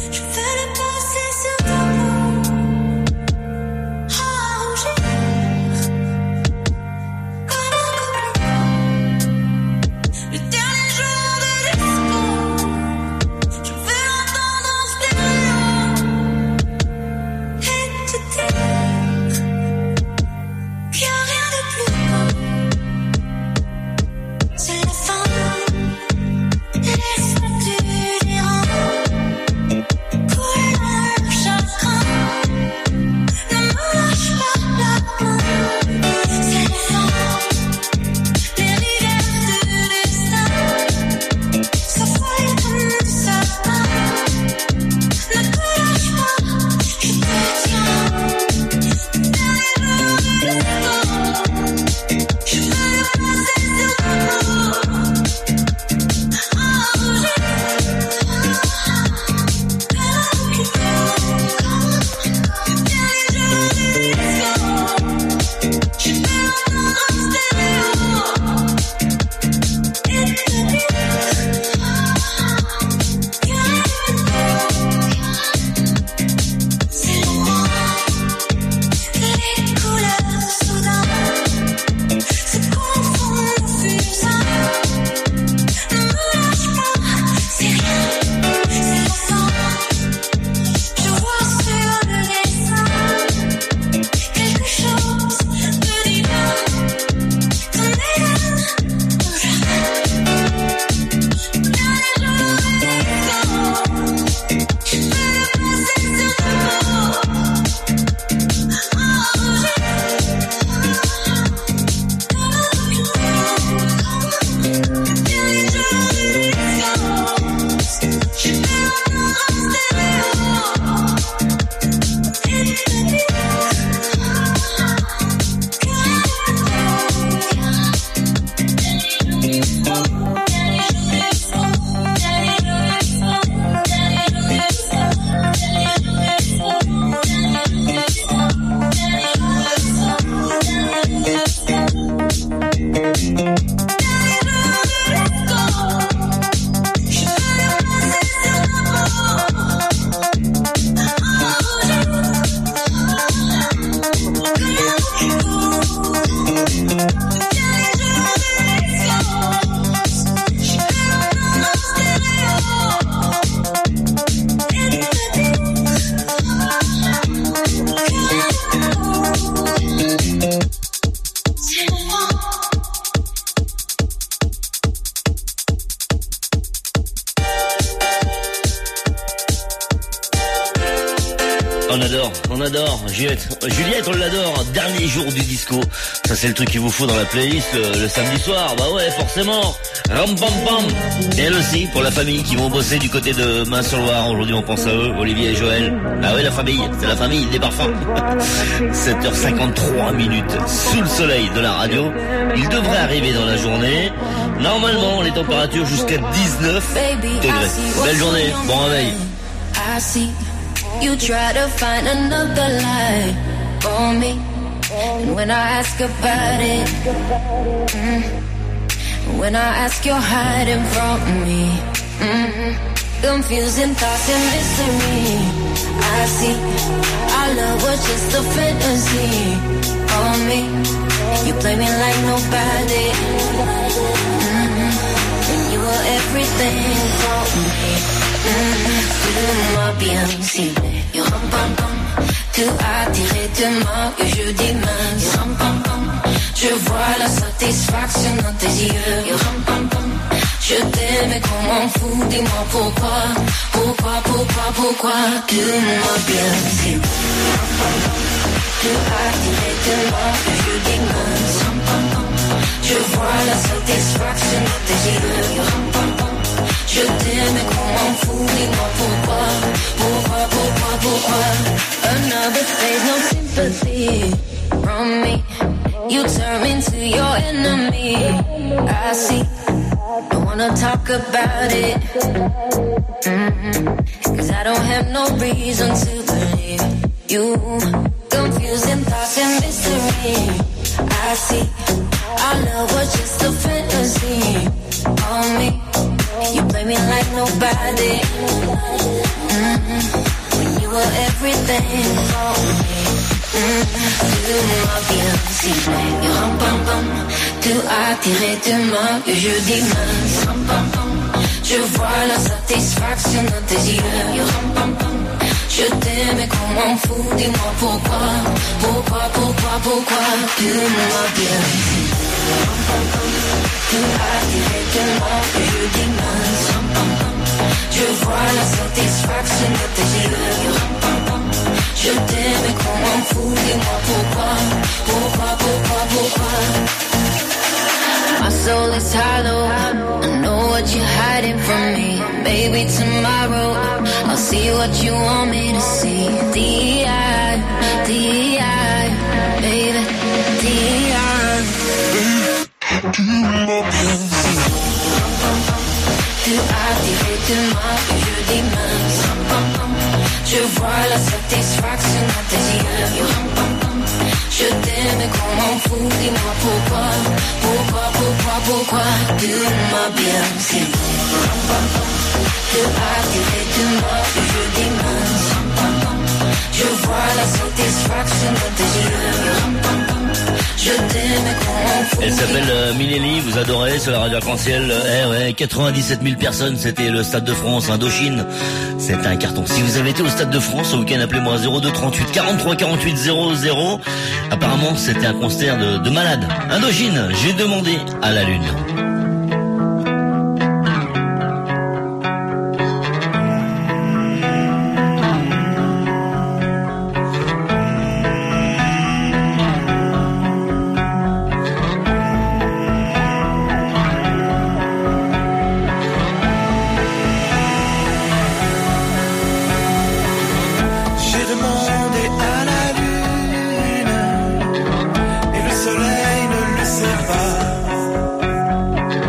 S12: Oh, j'ai
S3: On adore, on adore. Juliette, Juliette, on l'adore. Dernier jour du disco. Ça, c'est le truc qu'il vous faut dans la playlist le, le samedi soir. Bah ouais, forcément. Ram pam pam. Et elle aussi, pour la famille qui vont bosser du côté de Main-sur-Loire. Aujourd'hui, on pense à eux, Olivier et Joël. Ah ouais, la famille, c'est la famille des parfums. sept heures cinquante-trois minutes sous le soleil de la radio. Il devrait arriver dans la journée. Normalement, les températures jusqu'à dix-neuf degrés. Belle journée, bon réveil.
S6: I see you try to find another lie for me. And when I ask about it, mm, when I ask, you're hiding from me. Mm, confusing thoughts and mystery. I see our love was just a fantasy on me. You play me like nobody. Mm, and you were everything for me. Dis-moi bien si you ram pam pam, tu as tiré de moi que je dis mince. Ram pam pam, je vois la satisfaction dans tes yeux. You ram pam pam, je t'aime et qu'on m'en fout. Dis-moi pourquoi, pourquoi, pourquoi, pourquoi. Dis-moi bien si ram pam pam, tu as tiré de moi que je dis mince. Ram pam pam, je vois la satisfaction dans tes yeux. You ram pam pam. Je t'aime et qu'on m'en fout, dis-moi pourquoi, pourquoi, pourquoi, pourquoi. Another phase, no sympathy from me. You turn me into your enemy. I see, don't wanna talk about it. Mm-hmm. Cause I don't have no reason to believe you. Confusing thoughts and mystery. I see, our love was just a fantasy on me. You play me like nobody. Mm-hmm. When you were everything for me. Mm-hmm. Dis-moi bien si you ram pam pam, tu as tiré de moi que je dis mince. Ram pam pam, je vois la satisfaction dans tes yeux. You ram pam pam, je t'aime et qu'on m'en fout. Dis-moi pourquoi, pourquoi, pourquoi, pourquoi. Dis-moi bien si you ram pam pam, tu as tiré de moi que je dis mince. Ram pam pam, je vois la satisfaction de tes yeux. Ram pam pam, je t'aime et qu'on m'en fout. Dis-moi pourquoi, pourquoi, pourquoi, pourquoi. My soul is hollow. I know what you're hiding from me. Maybe tomorrow I'll see what you want me to see. D I, D I, baby, D I. Tu as tiré de moi que je dis mince. Ram pam pam, je vois la satisfaction dans tes yeux. Ram pam pam, je t'aime et qu'on m'en fout. Dis-moi pourquoi, pourquoi, pourquoi, pourquoi. Dis-moi bien si ram pam pam, tu as tiré de moi que je dis mince. Ram pam pam, je vois la satisfaction dans tes yeux. Ram pam pam, je t'aime et qu'on m'en fout.
S3: Elle s'appelle euh, Minelli, vous adorez sur la radio arc-en-ciel. Eh ouais, quatre-vingt-dix-sept mille personnes, c'était le Stade de France, Indochine. C'était un carton. Si vous avez été au Stade de France ce week-end, appelez-moi zéro deux trente-huit quarante-trois quarante-huit zéro zéro. Apparemment, c'était un concert de, de malade. Indochine, j'ai demandé à la lune.
S8: Et le soleil ne le sait pas.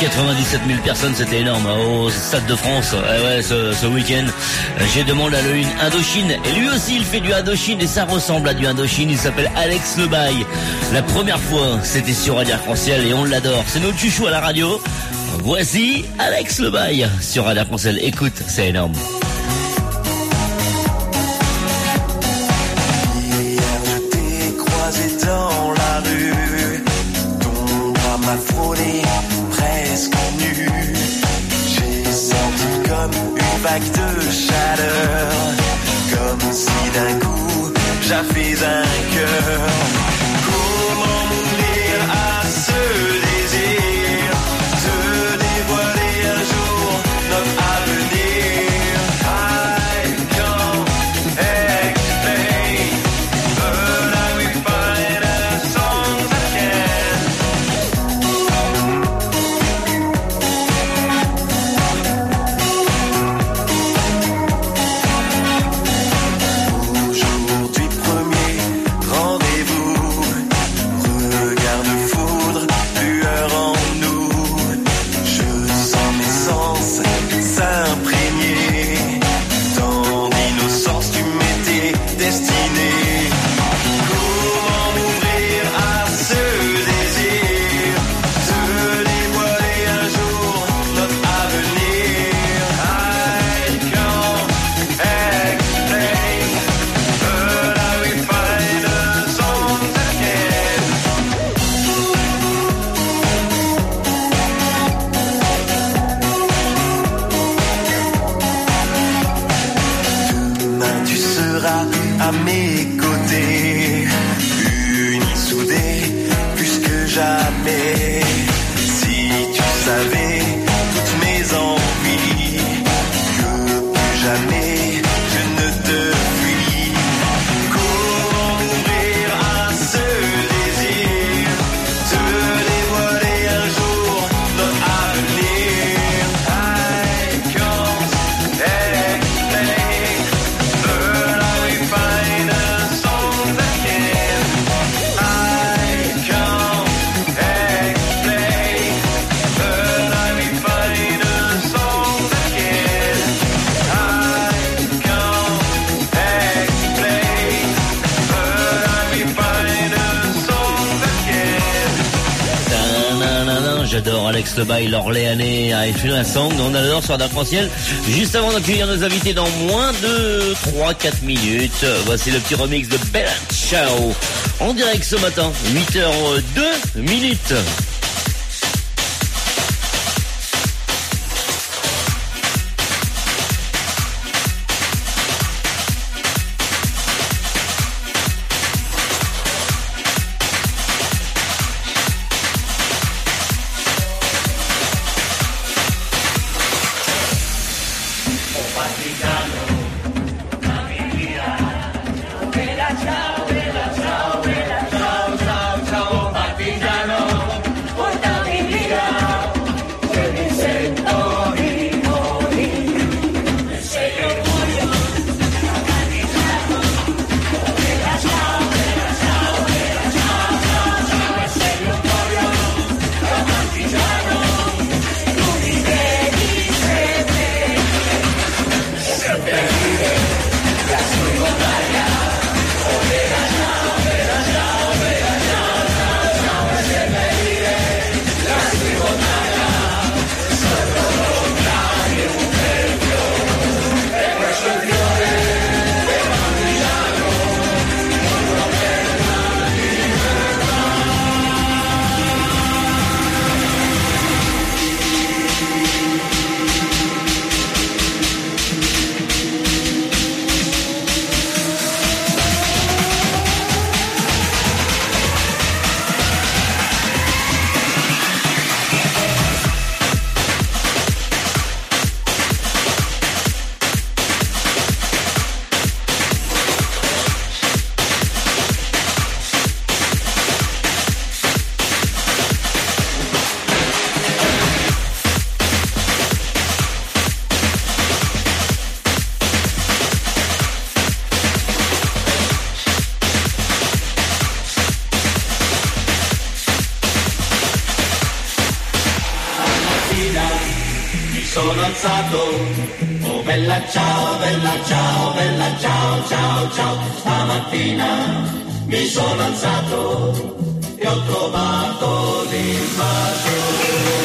S3: quatre-vingt-dix-sept mille personnes, c'était énorme au Stade de France. Eh ouais, ce, ce week-end, j'ai demandé à le une Indochine et lui aussi il fait du Indochine et ça ressemble à du Indochine. Il s'appelle Alex Lebaille. La première fois, c'était sur Radio Arc-en-Ciel et on l'adore. C'est notre chouchou à la radio. Voici Alex Lebaille sur Radio Arc-en-Ciel. Écoute, c'est énorme.
S13: Dans la rue, ton bras m'a frôlé presque nu. J'ai senti comme une vague de chaleur, comme si d'un coup j'avais un cœur. Comment m'ouvrir à ce désir de dévoiler un jour notre avenir? I can't explain, but I will find a song that can. Aujourd'hui premier rendez-vous, regard de foudre, lueur en nous. Je sens mes sens s'imprégner dans l'innocence tu m'étais destiné. Comment m'ouvrir à ce désir de dévoiler un jour notre avenir? I can't explain, but I will find a song that can. Demain tu seras à mes côtés, unis, soudés, plus que jamais. Si tu savais toutes mes envies, que plus jamais je ne te fuis. Comment m'ouvrir à ce désir de dévoiler un jour notre avenir? I can't explain, but I will find a song that can. I can't explain, but I will find a song that can. I can't explain, but I will find a song that can.
S3: Nanana, j'adore Alex Lebaille, l'Orléanais, à étudier un song, on adore sur d'arc-en-ciel. Juste avant d'accueillir nos invités dans moins de trois quatre minutes, voici le petit remix de Bella Ciao, en direct ce matin, huit heures deux minutes.
S9: Bella ciao, bella ciao, bella ciao, ciao, ciao, partigiano.
S14: sono alzato, oh bella ciao, bella ciao, bella ciao, ciao, ciao, stamattina mi sono alzato e ho trovato l'invasore.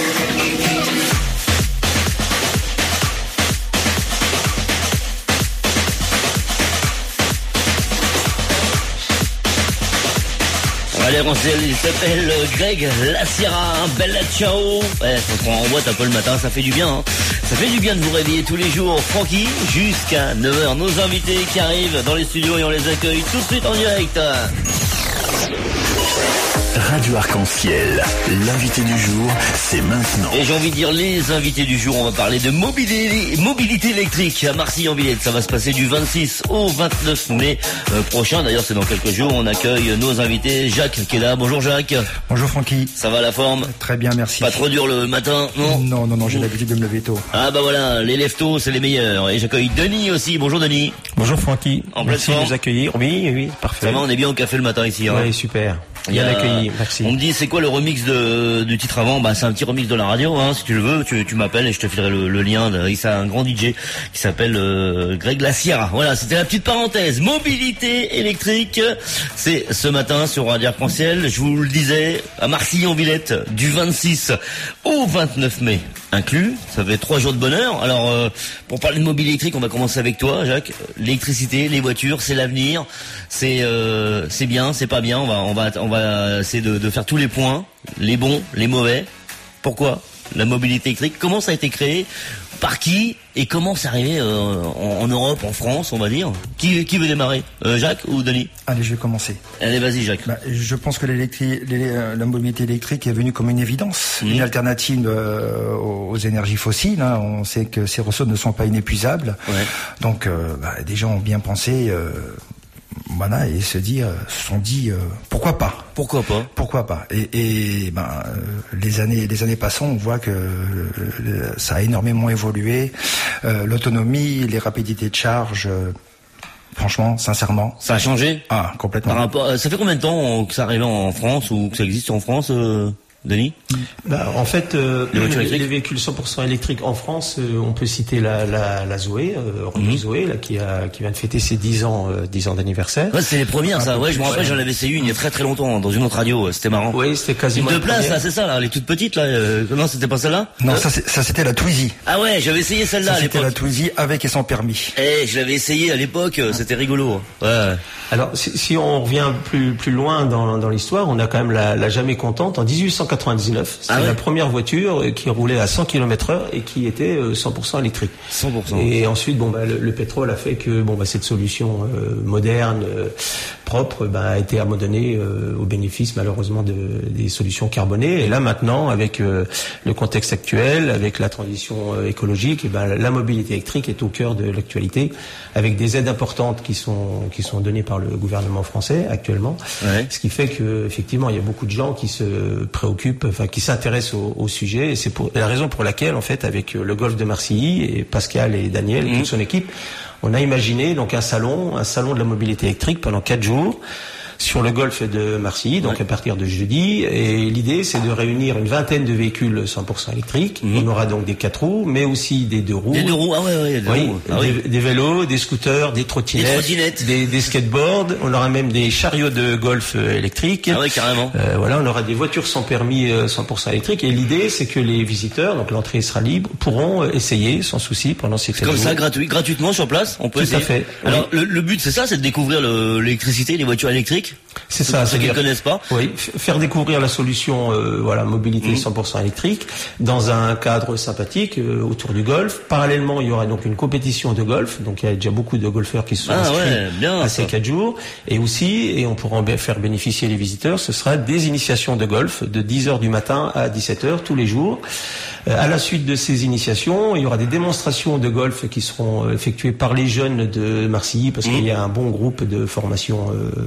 S3: Allez, on sait, il s'appelle Greg Lassira, Bella Ciao. Ouais, faut qu'on en boîte un peu le matin, ça fait du bien. Hein. Ça fait du bien de vous réveiller tous les jours. Francky, jusqu'à neuf heures. Nos invités qui arrivent dans les studios et on les accueille tout de suite en direct.
S2: Radio Arc-en-Ciel, l'invité du jour, c'est maintenant.
S3: Et j'ai envie de dire les invités du jour, on va parler de mobilité, mobilité électrique à Marcilly-en-Villette. Ça va se passer du vingt-six au vingt-neuf mai euh, prochain. D'ailleurs, c'est dans quelques jours. On accueille nos invités. Jacques qui est là. Bonjour Jacques.
S15: Bonjour Francky.
S3: Ça va la forme?
S15: Très bien, merci.
S3: Pas trop dur le matin, non?
S15: Non, non, non, j'ai l'habitude de me lever tôt.
S3: Ah bah voilà, les lève-tôt, c'est les meilleurs. Et j'accueille Denis aussi. Bonjour Denis.
S16: Bonjour Francky.
S3: En
S16: Merci
S3: pleine
S16: de
S3: forme.
S16: nous accueillir. Oui, oui, parfait.
S3: Ça va, on est bien au café le matin ici. Hein.
S16: Oui, super.
S3: Il y
S16: Bien
S3: a-
S16: accueilli, merci.
S3: On me dit c'est quoi le remix de, du titre avant? Bah c'est un petit remix de la radio, hein. Si tu le veux, tu, tu m'appelles et je te filerai le, le lien. De, c'est un grand D J qui s'appelle euh, Greg Lassira. Voilà, c'était la petite parenthèse. Mobilité électrique, c'est ce matin sur Radio Arc-en-Ciel. Je vous le disais, à Marcilly-en-Villette, du vingt-six au vingt-neuf mai inclus. Ça fait trois jours de bonheur. Alors euh, pour parler de mobilité électrique, on va commencer avec toi, Jacques. L'électricité, les voitures, c'est l'avenir. C'est euh, c'est bien, c'est pas bien. On va on va on va essayer de, de faire tous les points, les bons, les mauvais. Pourquoi la mobilité électrique? Comment ça a été créé? Par qui? Et comment c'est arrivé euh, en, en Europe, en France, on va dire? Qui qui veut démarrer? euh, Jacques ou Denis?
S15: Allez, je vais commencer.
S3: Allez, vas-y, Jacques.
S15: Bah, je pense que l'électri- l'é- euh, la mobilité électrique est venue comme une évidence,
S3: Mmh.
S15: une alternative euh, aux aux énergies fossiles. Hein. On sait que ces ressources ne sont pas inépuisables.
S3: Ouais.
S15: Donc, euh, bah, des gens ont bien pensé, euh, voilà, et se dire, se sont dit, euh, pourquoi pas?
S3: Pourquoi pas?
S15: Pourquoi pas? Et, et ben, euh, les années, les années passant, on voit que euh, ça a énormément évolué. Euh, L'autonomie, les rapidités de charge. euh, Franchement, sincèrement.
S3: Ça a changé?
S15: Ah, complètement.
S3: Par rapport, euh, ça fait combien de temps que ça arrive en France ou que ça existe en France, euh, Denis?
S16: Bah, en fait, euh,
S3: Les voitures
S16: les,
S3: électriques.
S16: les véhicules cent pour cent électriques en France, euh, on peut citer la, la, la Zoé, euh, Renault
S3: Mhm.
S16: Zoé, là, qui a, qui vient de fêter ses dix ans, euh, dix ans d'anniversaire.
S3: Ouais, c'est les premières, ça.
S16: Un peu
S3: Ouais, je me
S16: plus,
S3: rappelle,
S16: ouais.
S3: j'en avais essayé une il y a très très longtemps dans une autre radio. C'était marrant.
S16: Oui, c'était
S3: Une
S16: quasiment.
S3: de
S16: la
S3: place,
S16: première.
S3: là, c'est ça, là, les toutes petites, là. euh, Non, c'était pas celle-là?
S15: Non,
S3: Euh,
S15: ça, c'est- ça c'était la Twizy.
S3: Ah ouais, j'avais essayé celle-là
S15: Ça
S3: à
S15: c'était
S3: l'époque.
S15: la Twizy avec et sans permis.
S3: Eh, je l'avais essayé à l'époque, euh, c'était rigolo. Ouais.
S16: Alors, si, si on revient plus plus loin dans, dans l'histoire, on a quand même la, la jamais contente en dix-huit cent quatre-vingt-dix-neuf. C'était
S3: Ah ouais.
S16: la première voiture euh, qui roulait à cent kilomètres heure et qui était euh, cent pour cent électrique.
S3: cent pour cent.
S16: Et ensuite, bon, bah, le, le pétrole a fait que bon, bah, cette solution euh, moderne, euh, propre, bah, a été à un moment donné euh, au bénéfice malheureusement de, des solutions carbonées. Et là maintenant, avec euh, le contexte actuel, avec la transition euh, écologique, et ben la mobilité électrique est au cœur de l'actualité, avec des aides importantes qui sont qui sont données par le gouvernement français actuellement.
S3: Ouais.
S16: Ce qui fait que effectivement, il y a beaucoup de gens qui se préoccupent, enfin qui s'intéressent au, au sujet. Et c'est pour la raison pour laquelle, en fait, avec le Golfe de Marcilly et Pascal et Daniel,
S3: Mhm.
S16: toute son équipe, on a imaginé donc un salon, un salon de la mobilité électrique pendant quatre jours sur le golfe de Marcilly, donc
S3: Ouais.
S16: à partir de jeudi. Et l'idée, c'est de réunir une vingtaine de véhicules cent pour cent électriques.
S3: Mhm.
S16: On aura donc des quatre roues, mais aussi des deux roues.
S3: Des deux roues, ah ouais, ouais, des
S16: Oui,
S3: roues. Ah
S16: des,
S3: oui.
S16: des vélos, des scooters, des trottinettes,
S3: Des trottinettes.
S16: des, des skateboards. On aura même des chariots de golf euh, électriques.
S3: Ah ouais, carrément.
S16: Euh, voilà, on aura des voitures sans permis euh, cent pour cent électriques. Et l'idée, c'est que les visiteurs, donc l'entrée sera libre, pourront euh, essayer sans souci pendant ces quatre
S3: Comme
S16: jours.
S3: ça, gratuit, gratuitement sur place, on peut
S16: Tout à
S3: essayer.
S16: fait,
S3: Alors,
S16: oui.
S3: le, le but, c'est ça, c'est de découvrir le- l'électricité, les voitures électriques.
S16: C'est ça,
S3: Pour ceux qui ne
S16: c'est-à-dire-
S3: connaissent pas.
S16: Oui, f- faire découvrir la solution, euh, voilà, mobilité
S3: Mhm.
S16: cent pour cent électrique dans un cadre sympathique euh, autour du golf. Parallèlement, il y aura donc une compétition de golf. Donc, il y a déjà beaucoup de golfeurs qui se sont
S3: Ah
S16: inscrits
S3: ouais, bien,
S16: à
S3: ça.
S16: ces quatre jours. Et aussi, et on pourra en bé- faire bénéficier les visiteurs, ce sera des initiations de golf de dix heures du matin à dix-sept heures tous les jours. Euh, à la suite de ces initiations, il y aura des démonstrations de golf qui seront euh, effectuées par les jeunes de Marcilly, parce
S3: Mhm.
S16: qu'il y a un bon groupe de formation euh, de golf.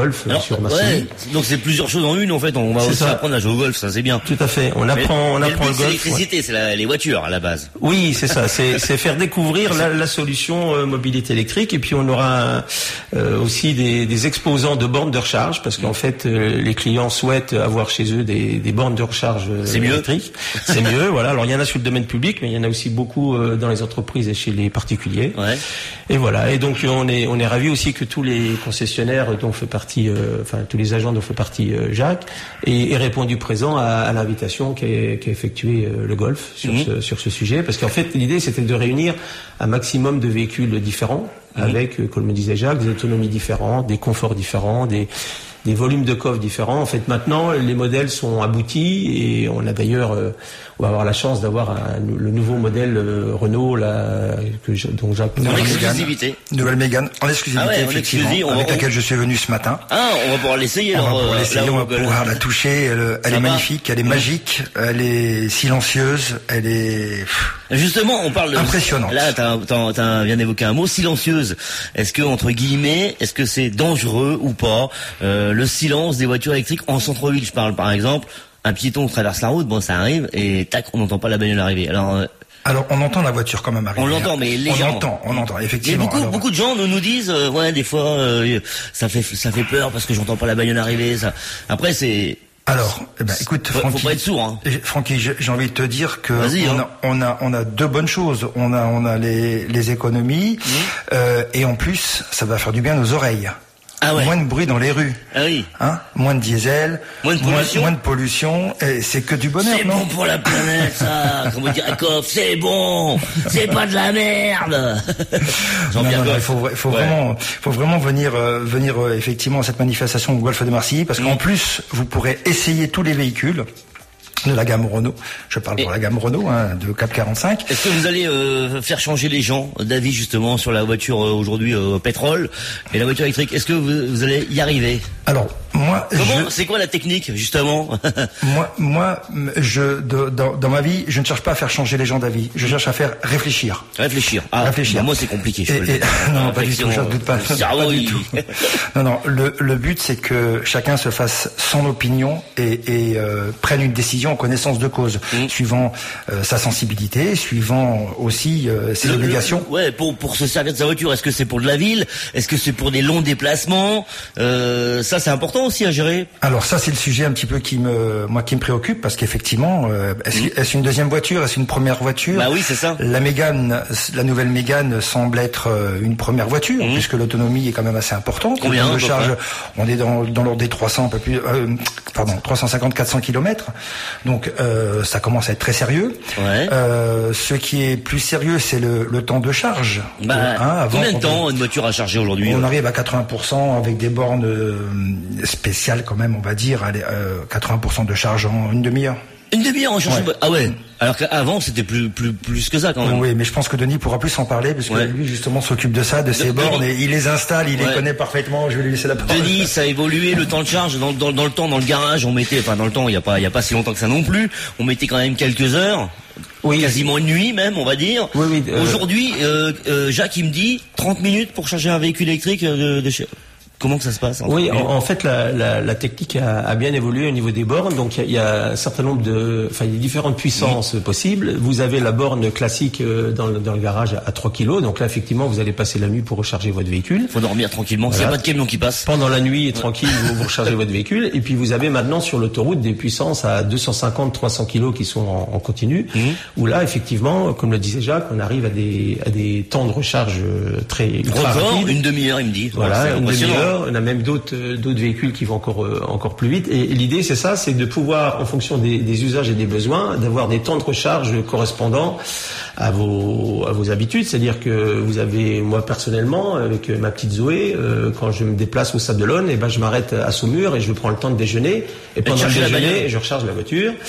S16: golf
S3: Alors,
S16: sur Marseille.
S3: ouais, donc c'est plusieurs choses en une en fait. On va
S16: C'est
S3: aussi
S16: ça.
S3: apprendre à jouer au golf, ça c'est bien.
S16: Tout à fait. On apprend, on
S3: mais
S16: apprend
S3: le,
S16: le
S3: but, c'est
S16: golf.
S3: l'électricité, c'est la- les voitures à la base.
S16: Oui, c'est ça. C'est, c'est faire découvrir la, la solution euh, mobilité électrique. Et puis on aura euh, aussi des, des exposants de bornes de recharge, parce qu'en fait euh, les clients souhaitent avoir chez eux des, des bornes de recharge euh,
S3: C'est mieux.
S16: électriques. C'est mieux. Voilà. Alors il y en a sur le domaine public, mais il y en a aussi beaucoup euh, dans les entreprises et chez les particuliers.
S3: Ouais.
S16: Et voilà. Et donc on est on est ravis aussi que tous les concessionnaires dont fait partie, euh, enfin tous les agents dont fait partie euh, Jacques, aient, aient répondu présent à, à l'invitation qu'a, qu'a effectué euh, le Golf sur
S3: Mhm.
S16: ce sur ce sujet, parce qu'en fait l'idée c'était de réunir un maximum de véhicules différents
S3: Mhm.
S16: avec, euh, comme le disait Jacques, des autonomies différentes, des conforts différents, des des volumes de coffre différents. En fait, maintenant, les modèles sont aboutis et on a d'ailleurs, euh, on va avoir la chance d'avoir un- le nouveau modèle euh, Renault là, que je, dont Jacques.
S15: Nouvelle
S3: En
S15: Mégane.
S3: exclusivité.
S15: Nouvelle Mégane, en exclusivité,
S3: Ah ouais, en
S15: effectivement,
S3: exclusive, on va-
S15: avec
S3: on-
S15: laquelle je suis venu ce matin.
S3: Ah, on va pouvoir l'essayer
S15: On va
S3: alors.
S15: pouvoir
S3: euh,
S15: l'essayer,
S3: là,
S15: on va
S3: au golf.
S15: pouvoir la toucher. Elle, elle
S3: Ça
S15: est
S3: va
S15: magnifique, elle est magique, elle est silencieuse, elle est pff,
S3: Justement, on parle de...
S15: impressionnante.
S3: Là, t'as, t'as, t'as bien évoqué un mot, silencieuse. Est-ce que, entre guillemets, est-ce que c'est dangereux ou pas, euh, le silence des voitures électriques en centre-ville? Je parle, par exemple, un piéton traverse la route, bon, ça arrive, et tac, on n'entend pas la bagnole arriver. Alors, euh,
S15: Alors, on entend la voiture quand même arriver.
S3: on l'entend, mais
S15: On
S3: légèrement.
S15: l'entend, on l'entend,
S3: Mais
S15: effectivement.
S3: beaucoup,
S15: Alors,
S3: beaucoup de gens nous, nous disent, euh, ouais, des fois, euh, ça fait, ça fait peur parce que j'entends pas la bagnole arriver. Ça. Après, c'est.
S15: Alors, eh ben, écoute,
S3: Faut- faut
S15: Francky,
S3: pas être sourd, hein.
S15: j'ai- Francky, j'ai j'ai envie de te dire que
S3: Vas-y,
S15: on,
S3: hein.
S15: a, on a on a deux bonnes choses. On a on a les les économies
S3: Mmh.
S15: euh, et en plus, ça va faire du bien aux oreilles.
S3: Ah ouais.
S15: Moins de bruit dans les rues.
S3: Ah oui.
S15: Hein, moins de diesel,
S3: Moins de pollution.
S15: moins, de pollution, et c'est que du bonheur,
S3: C'est
S15: non
S3: bon pour la planète, ça. Comme dirait Coff, c'est bon. C'est pas de la merde.
S15: Non,
S3: Jean-Pierre
S15: non, non,
S3: Coff.
S15: il faut, il faut
S3: Ouais.
S15: vraiment, faut vraiment venir, euh, venir euh, effectivement à cette manifestation au Golfe de Marseille, parce
S3: Mm.
S15: qu'en plus, vous pourrez essayer tous les véhicules de la gamme Renault. Je parle pour la gamme Renault, hein, de Cap quarante-cinq.
S3: Est-ce que vous allez euh, faire changer les gens d'avis justement sur la voiture euh, aujourd'hui euh, au pétrole et la voiture électrique? Est-ce que vous, vous allez y arriver?
S15: Alors, moi,
S3: Comment
S15: je,
S3: C'est quoi la technique justement?
S15: moi, moi, je, de- dans, dans ma vie, je ne cherche pas à faire changer les gens d'avis. Je cherche à faire réfléchir.
S3: Réfléchir. Ah,
S15: réfléchir.
S3: bah, moi c'est compliqué. Je
S15: Et-
S3: peux le
S15: et-
S3: dire.
S15: non, non, pas du
S3: Réflexion,
S15: tout, je ne doute pas.
S3: le cerveau,
S15: Pas du
S3: il-
S15: tout. Non, non, le, le but, c'est que chacun se fasse son opinion et, et euh, prenne une décision en connaissance de cause,
S3: Mm.
S15: suivant euh, sa sensibilité, suivant aussi euh, ses
S3: Le- le-
S15: obligations.
S3: ouais, pour pour se servir de sa voiture. Est-ce que c'est pour de la ville? Est-ce que c'est pour des longs déplacements? euh, Ça, c'est important aussi à gérer.
S15: Alors ça, c'est le sujet un petit peu qui me, moi, qui me préoccupe, parce qu'effectivement, euh, est-ce,
S3: Mm.
S15: est-ce une deuxième voiture, est-ce une première voiture?
S3: Bah oui, c'est ça.
S15: La Mégane, la nouvelle Mégane semble être euh, une première voiture,
S3: Mm.
S15: puisque l'autonomie est quand même assez importante.
S3: Combien,
S15: Le temps
S3: à
S15: de
S3: peu
S15: charge,
S3: près
S15: on est dans, dans l'ordre des trois cents, un peu plus, euh, pardon, trois cent cinquante, quatre cents kilomètres. Donc euh, ça commence à être très sérieux.
S3: Ouais.
S15: Euh, ce qui est plus sérieux, c'est le, le temps de charge.
S3: Bah,
S15: Hein, avant,
S3: combien de
S15: on-
S3: temps une voiture à charger aujourd'hui?
S15: On arrive à quatre-vingts pour cent avec des bornes euh, spéciales quand même, on va dire, allez, euh, quatre-vingts pour cent de charge en une demi-heure.
S3: Une demi-heure en charge.
S15: Ouais.
S3: Ah ouais. Alors qu'avant c'était plus plus plus que ça quand même.
S15: Oui, mais je pense que Denis pourra plus en parler, parce que
S3: Ouais.
S15: lui justement s'occupe de ça, de ses
S3: De-
S15: bornes,
S3: Denis.
S15: et il les installe, il
S3: Ouais.
S15: les connaît parfaitement. Je vais lui laisser la parole.
S3: Denis, ça a évolué le temps de charge dans, dans, dans le temps, dans le garage, on mettait, enfin dans le temps, il y a pas, il y a pas si longtemps que ça non plus, on mettait quand même quelques heures,
S16: Oui.
S3: quasiment une nuit même, on va dire.
S16: Oui, oui, euh,
S3: Aujourd'hui, euh, euh, Jacques il me dit trente minutes pour charger un véhicule électrique de, de chez. Comment que ça se passe en
S16: Oui,
S3: fait
S16: en, en fait, la, la, la technique a, a bien évolué au niveau des bornes. Donc, il y, a- il y a un certain nombre de, enfin, il y a différentes puissances possibles. Vous avez la borne classique euh, dans le, dans le garage à, à trois kilos. Donc là, effectivement, vous allez passer la nuit pour recharger votre véhicule.
S3: Faut dormir tranquillement. S'il n'y a
S16: Voilà.
S3: pas de camion qui passe.
S16: Pendant la nuit, tranquille, vous, vous rechargez votre véhicule. Et puis, vous avez maintenant sur l'autoroute des puissances à deux cent cinquante, trois cents kilos qui sont en, en continu.
S3: Mhm.
S16: Où là, effectivement, comme le disait Jacques, on arrive à des, à des temps de recharge euh, très ultra
S3: Record,
S16: rapides.
S3: une demi-heure, il me dit.
S16: Voilà,
S3: C'est
S16: une
S3: impressionnant.
S16: demi-heure. On a même d'autres euh, d'autres véhicules qui vont encore euh, encore plus vite. Et, et l'idée, c'est ça, c'est de pouvoir, en fonction des, des usages et des besoins, d'avoir des temps de recharge correspondants à vos à vos habitudes. C'est-à-dire que vous avez, moi personnellement, avec ma petite Zoé, euh, quand je me déplace au Sable d'Olonne, et ben je m'arrête à Saumur et je prends le temps de déjeuner. Et pendant le
S3: charger la
S16: déjeuner,
S3: bagnole.
S16: je recharge la voiture.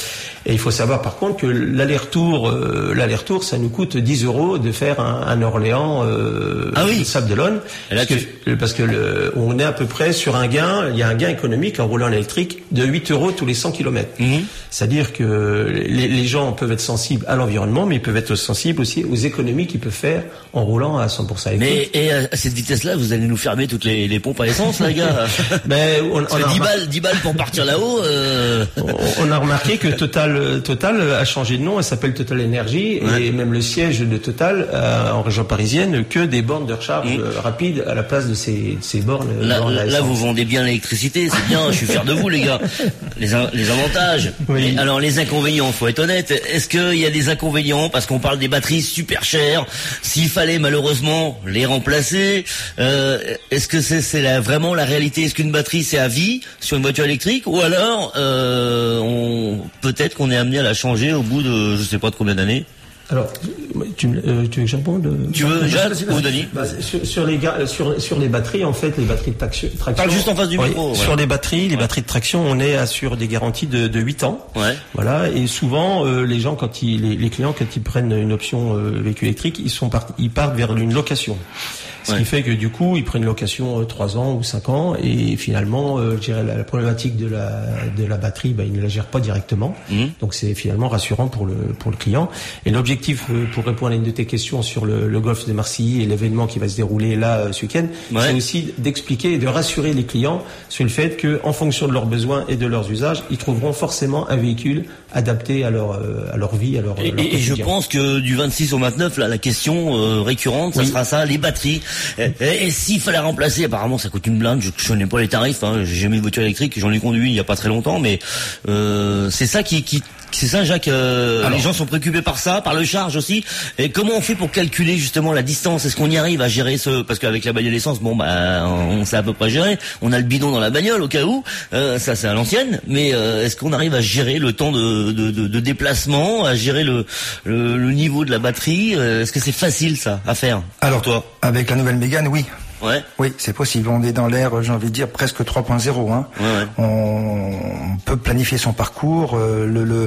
S16: Et il faut savoir par contre que l'aller-retour, euh, l'aller-retour, ça nous coûte dix euros de faire un, un Orléans euh,
S3: ah oui.
S16: Sable d'Olonne, parce que, parce que le, on est à peu près sur un gain, il y a un gain économique en roulant en électrique de huit euros tous les cent kilomètres. Mmh. C'est-à-dire que les, les gens peuvent être sensibles à l'environnement, mais ils peuvent être sensibles aussi aux économies qu'ils peuvent faire en roulant à cent pour cent électrique.
S3: Mais et à cette vitesse-là, vous allez nous fermer toutes les, les pompes à essence, là, les gars.
S16: Ben, on, on a
S3: dix balles, dix balles pour partir là-haut. Euh...
S16: On, on a remarqué que Total, Total a changé de nom, elle s'appelle Total Énergie, ouais. Et même le siège de Total euh, en région parisienne que des bornes de recharge mmh. rapide à la place de ces, de ces bornes.
S3: Là, bornes là vous vendez bien l'électricité, c'est bien. Je suis fier de vous, les gars. Les, les avantages. Oui. Et alors les inconvénients, faut être honnête. Est-ce qu'il y a des inconvénients parce qu'on parle des batteries super chères? S'il fallait malheureusement les remplacer, euh, est-ce que c'est, c'est la, vraiment la réalité? Est-ce qu'une batterie c'est à vie sur une voiture électrique, ou alors euh, on, peut-être qu'on est amené à la changer au bout de je sais pas de combien d'années?
S16: Alors, tu, euh, tu veux que je réponde?
S3: Tu veux, Jacques ou Denis?
S16: Bah, sur, sur, les, sur, sur les batteries, en fait, les batteries de traction...
S3: Parle juste en face du
S16: oui,
S3: micro.
S16: Sur
S3: ouais.
S16: les batteries, les ouais. batteries de traction, on est sur des garanties de, de huit ans.
S3: Ouais.
S16: Voilà, et souvent, euh, les gens, quand ils, les, les clients, quand ils prennent une option euh, véhicule électrique, ils, sont part, ils partent vers une location. Ce ouais. qui fait que du coup, ils prennent location trois euh, ans ou cinq ans, et finalement, euh, je dirais la, la problématique de la de la batterie, bah, ils ne la gèrent pas directement. Mmh. Donc c'est finalement rassurant pour le pour le client. Et l'objectif, euh, pour répondre à une de tes questions sur le, le golfe de Marcilly et l'événement qui va se dérouler là euh, ce week-end, ouais. c'est aussi d'expliquer et de rassurer les clients sur le fait que, en fonction de leurs besoins et de leurs usages, ils trouveront forcément un véhicule adapté à leur euh, à leur vie, à leur.
S3: Et,
S16: leur
S3: et je pense que du vingt-six au vingt-neuf, là, la question euh, récurrente, ça oui. sera ça, les batteries. Et, et, et s'il fallait remplacer, apparemment ça coûte une blinde, je, je connais pas les tarifs, hein, j'ai jamais eu de voiture électrique, j'en ai conduit il y a pas très longtemps, mais euh, c'est ça qui, qui c'est ça, Jacques, euh, Alors, les gens sont préoccupés par ça, par le charge aussi. Et comment on fait pour calculer justement la distance? Est-ce qu'on y arrive à gérer ce, parce qu'avec la bagnole essence, bon bah on sait à peu près gérer, on a le bidon dans la bagnole au cas où, euh, ça c'est à l'ancienne, mais euh, est-ce qu'on arrive à gérer le temps de, de, de, de déplacement, à gérer le, le, le niveau de la batterie? Est-ce que c'est facile ça à faire?
S15: Alors toi, avec la nouvelle Mégane, oui.
S3: Ouais.
S15: Oui, c'est possible. On est dans l'ère, j'ai envie de dire, presque trois point zéro. Hein.
S3: Ouais, ouais.
S15: On, on peut planifier son parcours. Euh, le, le,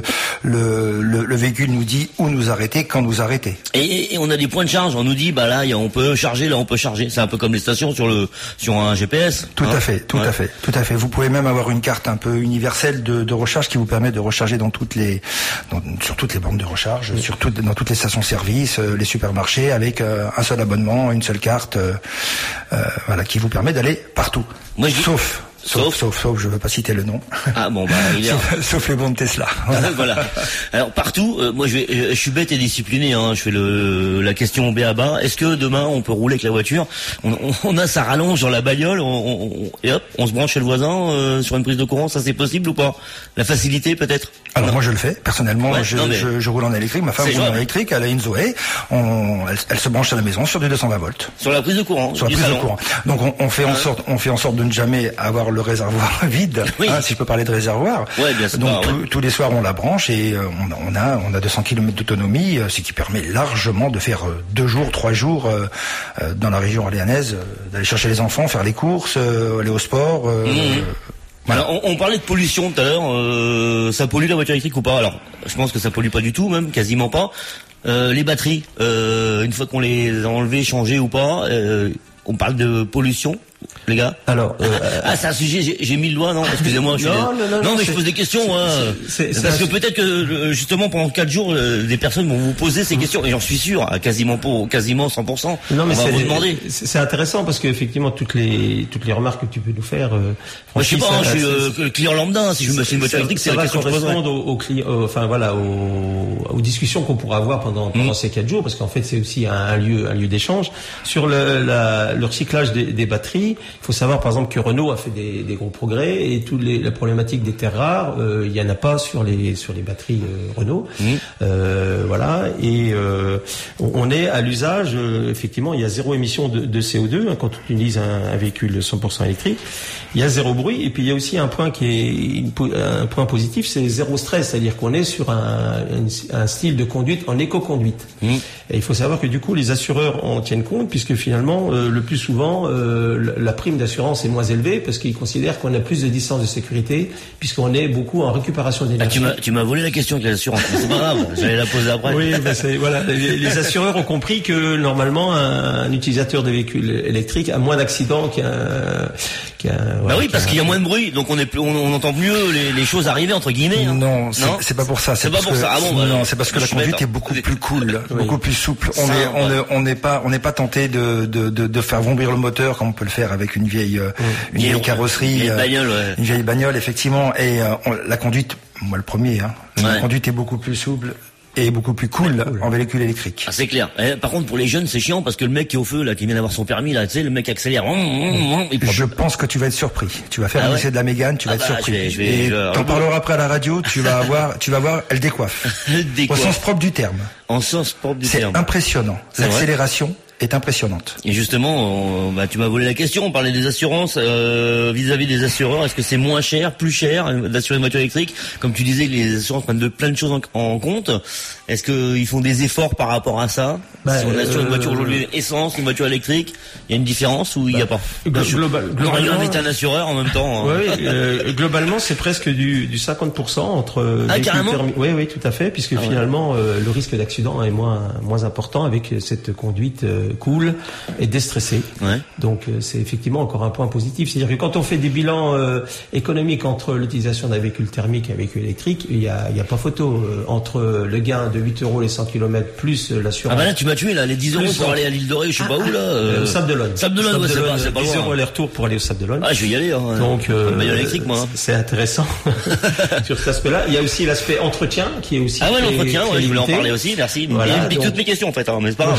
S15: le, le, le véhicule nous dit où nous arrêter, quand nous arrêter.
S3: Et, et on a des points de charge. On nous dit, bah là, y a, on peut charger, là, on peut charger. C'est un peu comme les stations sur le sur un G P S.
S15: Tout
S3: hein.
S15: à fait, tout
S3: ouais.
S15: à fait, tout à fait. Vous pouvez même avoir une carte un peu universelle de, de recharge qui vous permet de recharger dans toutes les, dans, sur toutes les bornes de recharge, oui. sur toutes, dans toutes les stations-service, euh, les supermarchés, avec euh, un seul abonnement, une seule carte, euh, euh, voilà, qui vous permet d'aller partout.
S3: Moi, je dis...
S15: Sauf, sauf, sauf, sauf, sauf, je veux pas citer le nom.
S3: Ah bon, bah, il est...
S15: sauf, sauf les bornes Tesla. Voilà.
S3: voilà. Alors, partout, euh, moi, je vais, je, je suis bête et discipliné, hein, je fais le, la question B à bas. Est-ce que demain, on peut rouler avec la voiture? On, on, on a ça rallonge dans la bagnole, on, on, et hop, on se branche chez le voisin, euh, sur une prise de courant, ça c'est possible ou pas? La facilité, peut-être?
S15: Alors, non. moi, je le fais. Personnellement,
S3: ouais,
S15: je,
S3: non, mais...
S15: je, je roule en électrique. Ma femme roule en électrique, elle a une Zoé. On, elle, elle se branche à la maison sur du deux cent vingt volts.
S3: Sur la prise de courant?
S15: Sur la prise
S3: salon.
S15: de courant. Donc, on, on fait en sorte, on fait en sorte de ne jamais avoir le réservoir vide, oui. hein, si je peux parler de réservoir.
S3: Ouais, bien sûr.
S15: Donc,
S3: ouais.
S15: tout, tous les soirs, on la branche et euh, on, on a, on a deux cents kilomètres d'autonomie, euh, ce qui permet largement de faire euh, deux jours, trois jours euh, euh, dans la région orléanaise, euh, d'aller chercher les enfants, faire les courses, euh, aller au sport. Euh,
S3: mmh.
S15: euh,
S3: Voilà. Alors, on, on parlait de pollution tout à l'heure. Euh, ça pollue la voiture électrique ou pas? Alors, je pense que ça pollue pas du tout, même quasiment pas. Euh, les batteries, euh, une fois qu'on les a enlevées, changées ou pas, euh, on parle de pollution, les gars.
S16: Alors, euh,
S3: ah, c'est un sujet. J'ai, j'ai mis le doigt, non? Excusez-moi. Je suis
S16: non,
S3: non,
S16: non, non,
S3: non, mais
S16: je
S3: pose des questions. Hein.
S16: C'est, c'est,
S3: parce
S16: c'est
S3: que peut-être que justement pendant quatre jours, des personnes vont vous poser ces questions, et j'en suis sûr, quasiment pour, quasiment cent pour cent.
S16: Non, mais
S3: on va
S16: c'est,
S3: vous demander.
S16: C'est, c'est intéressant parce qu'effectivement toutes les toutes les remarques que tu peux nous faire. Euh,
S3: Moi, je sais pas, hein, je suis euh, client lambda. Si je me suis une voiture électrique, c'est la question que je poserais.
S16: Au, au, au, enfin voilà, aux, aux discussions qu'on pourra avoir pendant pendant mmh. ces quatre jours, parce qu'en fait c'est aussi un, un lieu un lieu d'échange sur le, la, le recyclage des, des batteries. Il faut savoir par exemple que Renault a fait des, des gros progrès et toutes les la problématique des terres rares, euh, il y en a pas sur les sur les batteries euh, Renault. Mmh. Euh, voilà, et euh, on est à l'usage. Euh, effectivement, il y a zéro émission de, de C O deux hein, quand on utilise un, un véhicule cent pour cent électrique. Il y a zéro bruit et puis il y a aussi un point qui est une, un point positif, c'est zéro stress, c'est-à-dire qu'on est sur un, un, un style de conduite en éco-conduite. Mmh. Et il faut savoir que du coup les assureurs en tiennent compte puisque finalement euh, le plus souvent euh, la la prime d'assurance est moins élevée parce qu'ils considèrent qu'on a plus de distance de sécurité puisqu'on est beaucoup en récupération
S3: Ah,
S16: d'énergie.
S3: tu m'as, tu m'as volé la question avec l'assurance, mais c'est pas grave, j'allais la poser après.
S16: Oui, ben c'est, voilà, les, les assureurs ont compris que normalement un, un utilisateur de véhicules électriques a moins d'accidents qu'un, qu'un.
S3: Bah oui, parce qu'il y a moins de bruit, donc on est plus, on, on entend mieux les, les choses arriver entre guillemets. Hein.
S15: Non, c'est, c'est pas pour ça.
S3: C'est pas
S15: parce
S3: pour
S15: que-
S3: ça. Ah bon, bah,
S15: non, c'est parce que
S3: je
S15: la
S3: suis
S15: conduite
S3: bête,
S15: est
S3: hein.
S15: beaucoup plus cool, beaucoup plus souple. On
S3: Ça,
S15: est, on
S3: ouais.
S15: est- on n'est pas, on n'est pas tenté de, de, de, de faire vomir le moteur comme on peut le faire avec une vieille, euh, une vieille carrosserie,
S3: Une vieille
S15: euh,
S3: bagnole, ouais.
S15: une vieille bagnole, effectivement. Et euh, on- la conduite, moi le premier, hein, la
S3: Ouais.
S15: conduite est beaucoup plus souple et beaucoup plus cool en véhicule électrique.
S3: Ah, c'est clair. Eh, par contre, pour les jeunes, c'est chiant parce que le mec qui est au feu, là, qui vient d'avoir son permis, là, tu sais, le mec accélère. hum, hum, hum, il prend-
S15: Je pense que tu vas être surpris. Tu vas faire
S3: Ah
S15: un
S3: ouais
S15: essai de la Mégane, tu
S3: Ah
S15: vas
S3: bah,
S15: être surpris.
S3: je vais- je vais-
S15: et
S3: je vais-
S15: t'en parleras après à la radio. Tu vas avoir, tu vas voir, elle décoiffe.
S3: Elle décoiffe.
S15: Au sens propre du terme.
S3: En sens propre du
S15: C'est
S3: terme.
S15: impressionnant.
S3: C'est vrai.
S15: L'accélération est impressionnante.
S3: Et justement, on- bah, tu m'as volé la question. On parlait des assurances euh, vis-à-vis des assureurs. Est-ce que c'est moins cher, plus cher euh, d'assurer une voiture électrique? Comme tu disais, les assurances prennent de plein de choses en, en compte. Est-ce qu'ils font des efforts par rapport à ça?
S16: Bah,
S3: Si on assure une voiture
S16: euh,
S3: aujourd'hui essence, une voiture électrique, il y a une différence ou il n'y a pas?
S16: Glo-
S3: Je-
S16: global-
S3: on aurait dû
S16: globalement-
S3: inviter un assureur en même temps. hein.
S16: Oui, euh, globalement, c'est presque du, du cinquante pour cent entre.
S3: Ah,
S16: véhicules
S3: carrément
S16: permis- Oui, oui, tout à fait, puisque
S3: Ah ouais.
S16: finalement, euh, le risque d'accident est moins moins important avec cette conduite euh, cool et déstressée.
S3: Ouais.
S16: Donc, euh, c'est effectivement encore un point positif. C'est-à-dire que quand on fait des bilans euh, économiques entre l'utilisation d'un véhicule thermique et un véhicule électrique, il y a, il y a pas photo euh, entre le gain de huit euros les cent kilomètres plus euh, l'assurance.
S3: Ah bah là, tu m'as tué là, les dix euros
S16: Plus
S3: pour
S16: on-
S3: aller à l'île de Ré, je sais
S16: Ah,
S3: pas où là.
S16: Euh, au Sable d'Olonne.
S3: Sable d'Olonne, ouais, c'est pas, c'est pas
S16: dix
S3: loin.
S16: euros aller-retour pour aller au Sable d'Olonne.
S3: Ah, je vais y aller. Hein.
S16: Donc, euh,
S3: Une bagnole électrique, moi. hein.
S16: c'est intéressant sur cet aspect-là. Il y a aussi l'aspect entretien qui est aussi.
S3: Ah ouais,
S16: très-
S3: l'entretien,
S16: très
S3: ouais, je voulais en
S16: limité.
S3: parler aussi, merci.
S16: Voilà,
S3: Il me pique
S16: donc-
S3: toutes mes questions en fait, hein, mais c'est pas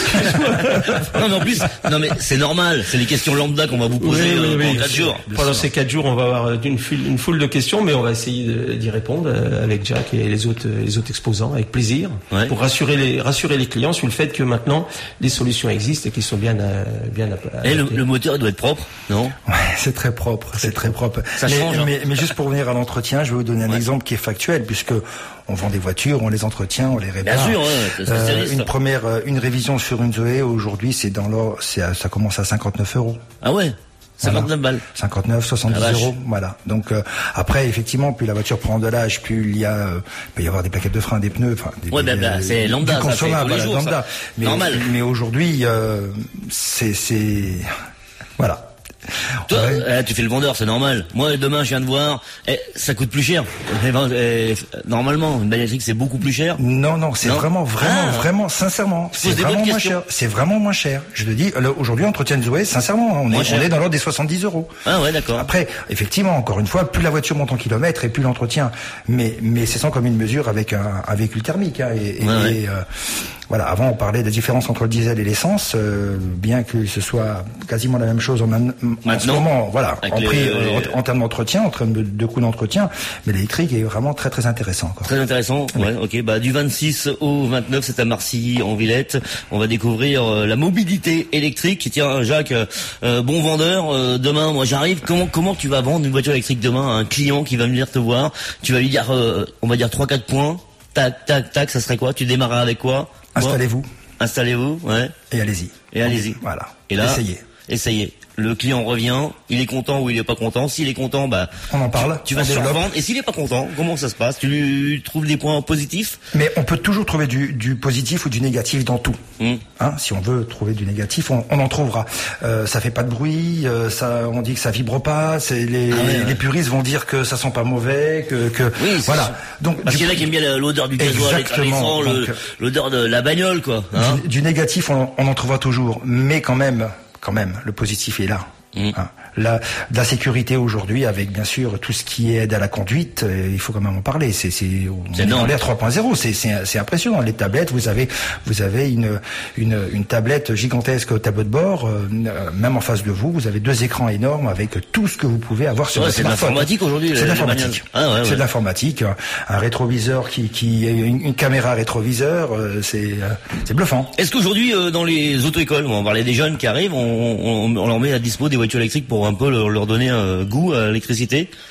S3: grave. non mais en plus, non mais c'est normal, c'est les questions lambda qu'on va vous poser
S16: Oui, oui,
S3: euh,
S16: oui,
S3: pendant
S16: bien
S3: quatre
S16: sûr.
S3: jours.
S16: Pendant ces quatre jours, on va avoir une foule, une foule de questions, mais on va essayer de- d'y répondre euh, avec Jack et les autres, les autres exposants avec plaisir,
S3: Ouais.
S16: pour rassurer les, rassurer les clients sur le fait que maintenant les solutions existent et qu'ils sont bien, euh, bien.
S3: Et le, le moteur il doit être propre, non?
S15: Ouais, c'est très propre, c'est très propre.
S3: Ça
S15: mais,
S3: change, hein.
S15: mais, mais juste pour revenir à l'entretien, je vais vous donner un
S3: Ouais.
S15: exemple qui est factuel, puisque on vend des voitures, on les entretient, on les répare.
S3: Bien sûr, ouais, t'es spécialiste.
S15: une première, euh, une révision sur une Zoé aujourd'hui, c'est dans l'or, c'est à- ça commence à cinquante-neuf euros.
S3: Ah ouais, cinquante-neuf balles.
S15: cinquante-neuf, soixante-dix
S3: La vache.
S15: euros, voilà. Donc euh, après, effectivement, plus la voiture prend de l'âge, plus il y a, euh, il peut y avoir des plaquettes de frein, des pneus, enfin, des,
S3: Ouais,
S15: des-
S3: bah, bah,
S15: des-
S3: c'est lambda,
S15: du
S3: ça,
S15: consommable,
S3: c'est tous les
S15: voilà,
S3: jours,
S15: lambda.
S3: ça.
S15: Mais,
S3: Normal.
S15: mais aujourd'hui, euh, c'est, c'est, voilà.
S3: Toi,
S15: Ouais.
S3: eh, tu fais le vendeur, c'est normal. Moi, demain, je viens de voir, eh, ça coûte plus cher. Eh ben, eh, normalement, une bagnole électrique, c'est beaucoup plus cher.
S15: Non, non, c'est
S3: Non
S15: vraiment, vraiment,
S3: Ah.
S15: vraiment, sincèrement,
S3: Je
S15: c'est
S3: pose des
S15: vraiment
S3: bonnes
S15: moins
S3: questions.
S15: cher. C'est vraiment moins cher. Je te dis, le- aujourd'hui, entretien de Zoé, sincèrement, on
S3: Moins
S15: est,
S3: cher.
S15: on est dans l'ordre des soixante-dix euros.
S3: Ah ouais, d'accord.
S15: Après, effectivement, encore une fois, plus la voiture monte en kilomètres et plus l'entretien. Mais, mais c'est sans commune mesure avec un, un véhicule thermique. Hein, et, et-
S3: Ouais, ouais.
S15: et, euh, voilà, avant on parlait des différences entre le diesel et l'essence, euh, bien que ce soit quasiment la même chose en, en ce
S3: Maintenant,
S15: moment, voilà,
S3: avec
S15: en
S3: les-
S15: prix, euh,
S3: les-
S15: en, en termes d'entretien, en termes de, de coût d'entretien. Mais l'électrique est vraiment très très intéressant. Quoi.
S3: Très intéressant. Ouais, ok. Bah, du vingt-six au vingt-neuf, c'est à Marcilly, en Villette. On va découvrir euh, la mobilité électrique. Tiens, Jacques, euh, bon vendeur. euh, demain, moi, j'arrive. Comment comment tu vas vendre une voiture électrique demain à un client qui va venir te voir? Tu vas lui dire, euh, on va dire trois quatre points. Tac, tac, tac. Ça serait quoi? Tu démarres avec quoi?
S15: Installez-vous
S3: Installez-vous, ouais.
S15: et allez-y.
S3: Et allez-y.
S15: Voilà.
S3: Et là,
S15: essayez.
S3: Essayez. Le client revient, il est content ou il est pas content. S'il est content, bah
S15: On en parle.
S3: tu, tu vas
S15: on développe.
S3: survendre. Et s'il est pas content, comment ça se passe? Tu lui trouves des points positifs?
S15: Mais on peut toujours trouver du, du positif ou du négatif dans tout.
S3: Mmh.
S15: Hein, si on veut trouver du négatif, on, on en trouvera. Euh, ça fait pas de bruit, euh, ça, on dit que ça vibre pas. C'est les,
S3: Ah ouais, ouais.
S15: les puristes vont dire que ça sent pas mauvais, que, que
S3: Oui, c'est
S15: voilà.
S3: sûr.
S15: Donc
S3: Parce
S15: du,
S3: qu'il y en a qui aiment bien l'odeur du gasoil, les
S15: Exactement.
S3: carnissons, le-
S15: Donc,
S3: l'odeur de la bagnole, quoi. Hein
S15: du, du négatif, on, on en trouvera toujours. Mais quand même, quand même, le positif est là.
S3: Mmh.
S15: Hein. La, de la sécurité aujourd'hui, avec bien sûr tout ce qui aide à la conduite, euh, il faut quand même en parler. C'est, c'est, on
S3: C'est
S15: est dans
S3: énorme.
S15: l'ère trois point zéro. C'est, c'est, c'est impressionnant. Les tablettes, vous avez, vous avez une, une, une tablette gigantesque au tableau de bord. Euh, même en face de vous, vous avez deux écrans énormes avec tout ce que vous pouvez avoir sur
S3: Ouais,
S15: votre
S3: c'est de
S15: smartphone.
S3: l'informatique aujourd'hui,
S15: C'est
S3: les-
S15: de
S3: les
S15: l'informatique.
S3: bagnoles. Ah ouais,
S15: c'est
S3: ouais.
S15: de l'informatique. Un, un rétroviseur qui, qui, une, une caméra rétroviseur, euh, c'est, euh, c'est bluffant.
S3: Est-ce qu'aujourd'hui, euh, dans les auto-écoles, on parlait des jeunes qui arrivent, on, on, on leur met à dispo des voitures électriques pour un peu leur, leur donner un goût à l'électricité?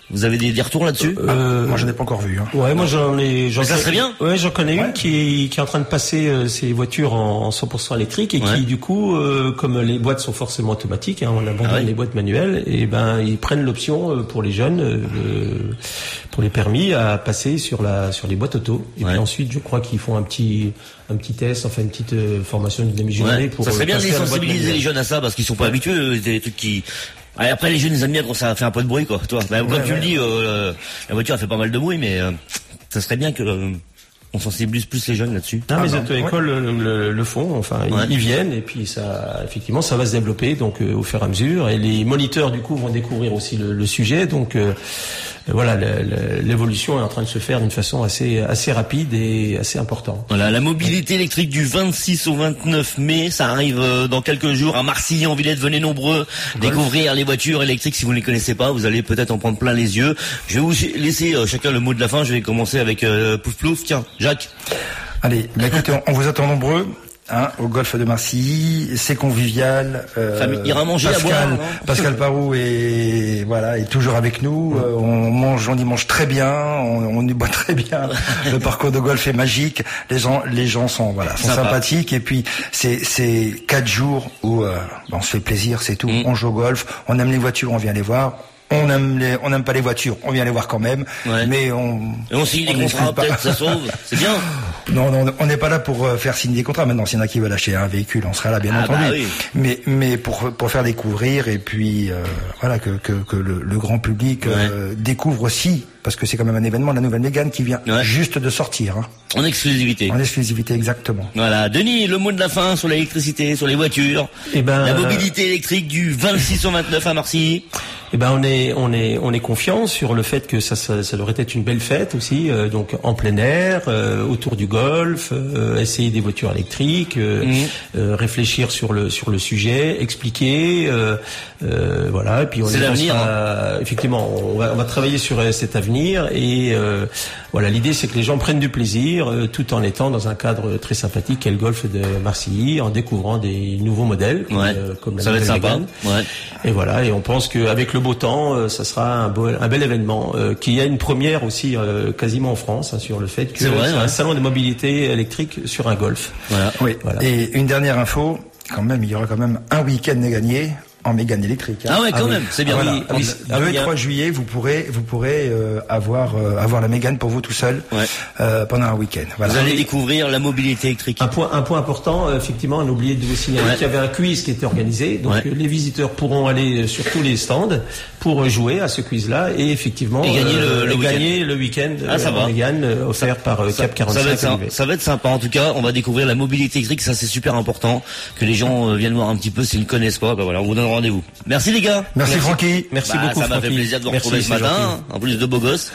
S3: Vous avez des, des retours là-dessus?
S16: Euh,
S15: Moi, je n'ai pas encore vu. Hein.
S16: Ouais, moi j'en ai. J'en
S3: Mais ça
S16: connais-
S3: serait bien.
S16: Ouais, j'en connais
S15: Ouais.
S16: une qui, qui est en train de passer euh, ses voitures en, en cent pour cent électrique et
S3: Ouais.
S16: qui du coup, euh, comme les boîtes sont forcément automatiques, hein, on abandonne
S3: Ah ouais.
S16: les boîtes manuelles, et ben ils prennent l'option euh, pour les jeunes, euh, de- pour les permis, à passer sur la sur les boîtes auto. Et
S3: Ouais.
S16: puis ensuite, je crois qu'ils font un petit un petit test, enfin une petite euh, formation d'une demi-journée
S3: Ouais.
S16: pour.
S3: Ça serait
S16: euh,
S3: bien de
S16: passer
S3: les
S16: à la boîte
S3: sensibiliser
S16: manuelle.
S3: les jeunes à ça parce qu'ils sont pas habitués, euh, des trucs qui. Ouais, après les jeunes ils aiment bien quand ça fait un peu de bruit quoi. Toi, bah, comme
S15: Ouais,
S3: tu
S15: ouais.
S3: le dis, euh, la voiture elle fait pas mal de bruit, mais euh, ça serait bien que euh, on sensibilise plus les jeunes là-dessus.
S16: Non,
S15: Ah
S16: mais les
S15: ben,
S16: auto-écoles le, le- le font, enfin, ils-
S3: Ouais.
S16: ils viennent et puis ça, effectivement, ça va se développer donc euh, au fur et à mesure. Et les moniteurs du coup vont découvrir aussi le, le sujet, donc euh, voilà, le- le- l'évolution est en train de se faire d'une façon assez assez rapide et assez importante.
S3: Voilà, la mobilité électrique du vingt-six au vingt-neuf mai, ça arrive euh, dans quelques jours à Marcilly, en Villette. Venez nombreux découvrir les voitures électriques. Si vous ne les connaissez pas, vous allez peut-être en prendre plein les yeux. Je vais vous laisser euh, chacun le mot de la fin. Je vais commencer avec euh, Pouf Plouf. Tiens, Jacques.
S15: Allez, bah écoutez, on, on vous attend nombreux. Hein, au golfe de Marcilly, c'est convivial. Euh,
S3: Famille, ira manger, à
S15: Pascal,
S3: boire, non
S15: Pascal Parou est voilà est toujours avec nous. Euh, on mange, on y mange très bien, on, on y boit très bien. Le parcours de golf est magique. Les gens, les gens sont voilà sont
S3: Sympa.
S15: sympathiques. Et puis c'est c'est quatre jours où euh, bah, on se fait plaisir, c'est tout.
S3: Mm.
S15: On joue au golf, on aime les voitures, on vient les voir. On aime les, on n'aime pas les voitures, on vient les voir quand même.
S3: Ouais.
S15: Mais on
S3: Et on signe des
S15: on
S3: contrats,
S15: n'exclut pas.
S3: peut-être, ça sauve. C'est bien.
S15: Non, non, on n'est pas là pour euh, faire signer des contrats. Maintenant, s'il y en a qui veulent acheter un véhicule, on sera là, bien
S3: Ah,
S15: entendu.
S3: bah oui.
S15: Mais, mais pour pour faire découvrir et puis euh, voilà que que, que le, le grand public euh, découvre aussi, parce que c'est quand même un événement, la nouvelle Mégane qui vient
S3: Ouais.
S15: juste de sortir, hein,
S3: En exclusivité.
S15: en exclusivité exactement.
S3: Voilà, Denis, le mot de la fin sur l'électricité, sur les voitures,
S16: Eh ben,
S3: la
S16: euh,
S3: mobilité électrique du vingt-six au vingt-neuf à Marcilly.
S16: Eh ben on est on est on est confiant sur le fait que ça ça, ça devrait être une belle fête aussi, euh, donc en plein air, euh, autour du golf, euh, essayer des voitures électriques, euh,
S3: Mhm.
S16: euh, réfléchir sur le sur le sujet, expliquer, euh, euh, voilà. Et puis on
S3: C'est
S16: est
S3: l'avenir,
S16: effectivement, on va on va travailler sur euh, cet avenir et euh, voilà, l'idée c'est que les gens prennent du plaisir euh, tout en étant dans un cadre très sympathique qu'est le golf de Marcilly, en découvrant des nouveaux modèles comme,
S3: Ouais.
S16: euh, comme la
S3: Ça va être
S16: nouvelle
S3: sympa.
S16: Mégane.
S3: Ouais.
S16: Et voilà, et on pense qu'avec le beau temps, euh, ça sera un, beau, un bel événement, euh, qu'il y a une première aussi euh, quasiment en France, hein, sur le fait que
S3: C'est vrai,
S16: un
S3: ouais.
S16: salon de mobilité électrique sur un golf.
S3: Voilà.
S15: Oui.
S16: Voilà.
S15: Et une dernière info, quand même, il y aura quand même un week-end à gagner en Mégane électrique. hein.
S3: Ah ouais, quand
S15: oui.
S3: même, c'est bien.
S15: Voilà.
S3: Oui, ah oui,
S15: Le
S3: ah
S15: deux
S3: oui,
S15: et
S3: il y a-
S15: trois juillet, vous pourrez, vous pourrez euh, avoir euh, avoir la Mégane pour vous tout seul
S3: Ouais.
S15: euh, pendant un week-end. Voilà.
S3: Vous allez découvrir la mobilité électrique.
S16: Un point, un point important, euh, effectivement, on a oublié de vous signaler
S3: Ouais.
S16: qu'il y avait un quiz qui était organisé. Donc
S3: Ouais.
S16: euh, les visiteurs pourront aller euh, sur tous les stands pour euh, jouer à ce quiz-là et effectivement
S3: Et gagner le- le
S16: et
S3: week-end.
S16: gagner le week-end
S3: Ah, ça
S16: euh,
S3: va.
S16: en Mégane, euh, offert par euh,
S3: Ça,
S16: Cap quarante-cinq.
S3: ça va être sympa,
S16: Olivet.
S3: ça va être sympa. En tout cas, on va découvrir la mobilité électrique. Ça, c'est super important que les gens euh, viennent voir un petit peu s'ils ne connaissent pas. Bah voilà, on vous donne rendez-vous. Merci les gars.
S15: Merci, Francky.
S16: Merci
S3: Bah,
S16: beaucoup,
S3: ça m'a fait
S16: Francky.
S3: plaisir de vous
S16: Merci,
S3: retrouver ce
S16: c'est
S3: matin. En plus de beaux gosses.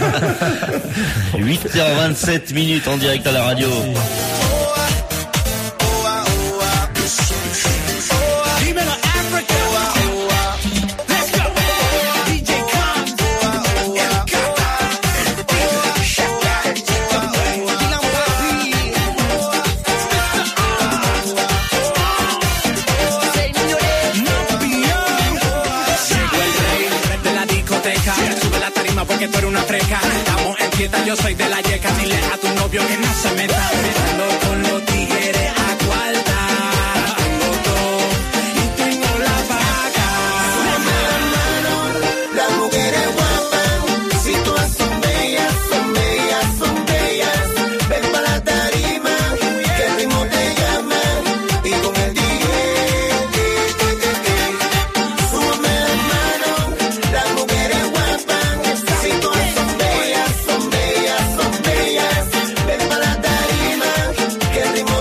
S3: huit heures vingt-sept minutes en direct à la radio.
S9: Dímelo, Africa. Let's go. D J Khan. El Cata. Shaka. Dylan Papi. Señores, no pillan. Llegó el rey de la discoteca. Sube la tarima porque tú eres una freca. Estamos en fiesta, yo soy de la yeca. Dile a tu novio que no se meta. Mezclando con los tigres a cuarta. Tengo todo y tengo la vaca.
S4: Las mujeres guapas, si todas son bellas, son bellas, son bellas. Ven pa' la tarima, que el ritmo te llama. Y con el D J, súbame las manos. Las mujeres guapas, si todas son bellas, son bellas, son bellas. Ven pa' la tarima, que el ritmo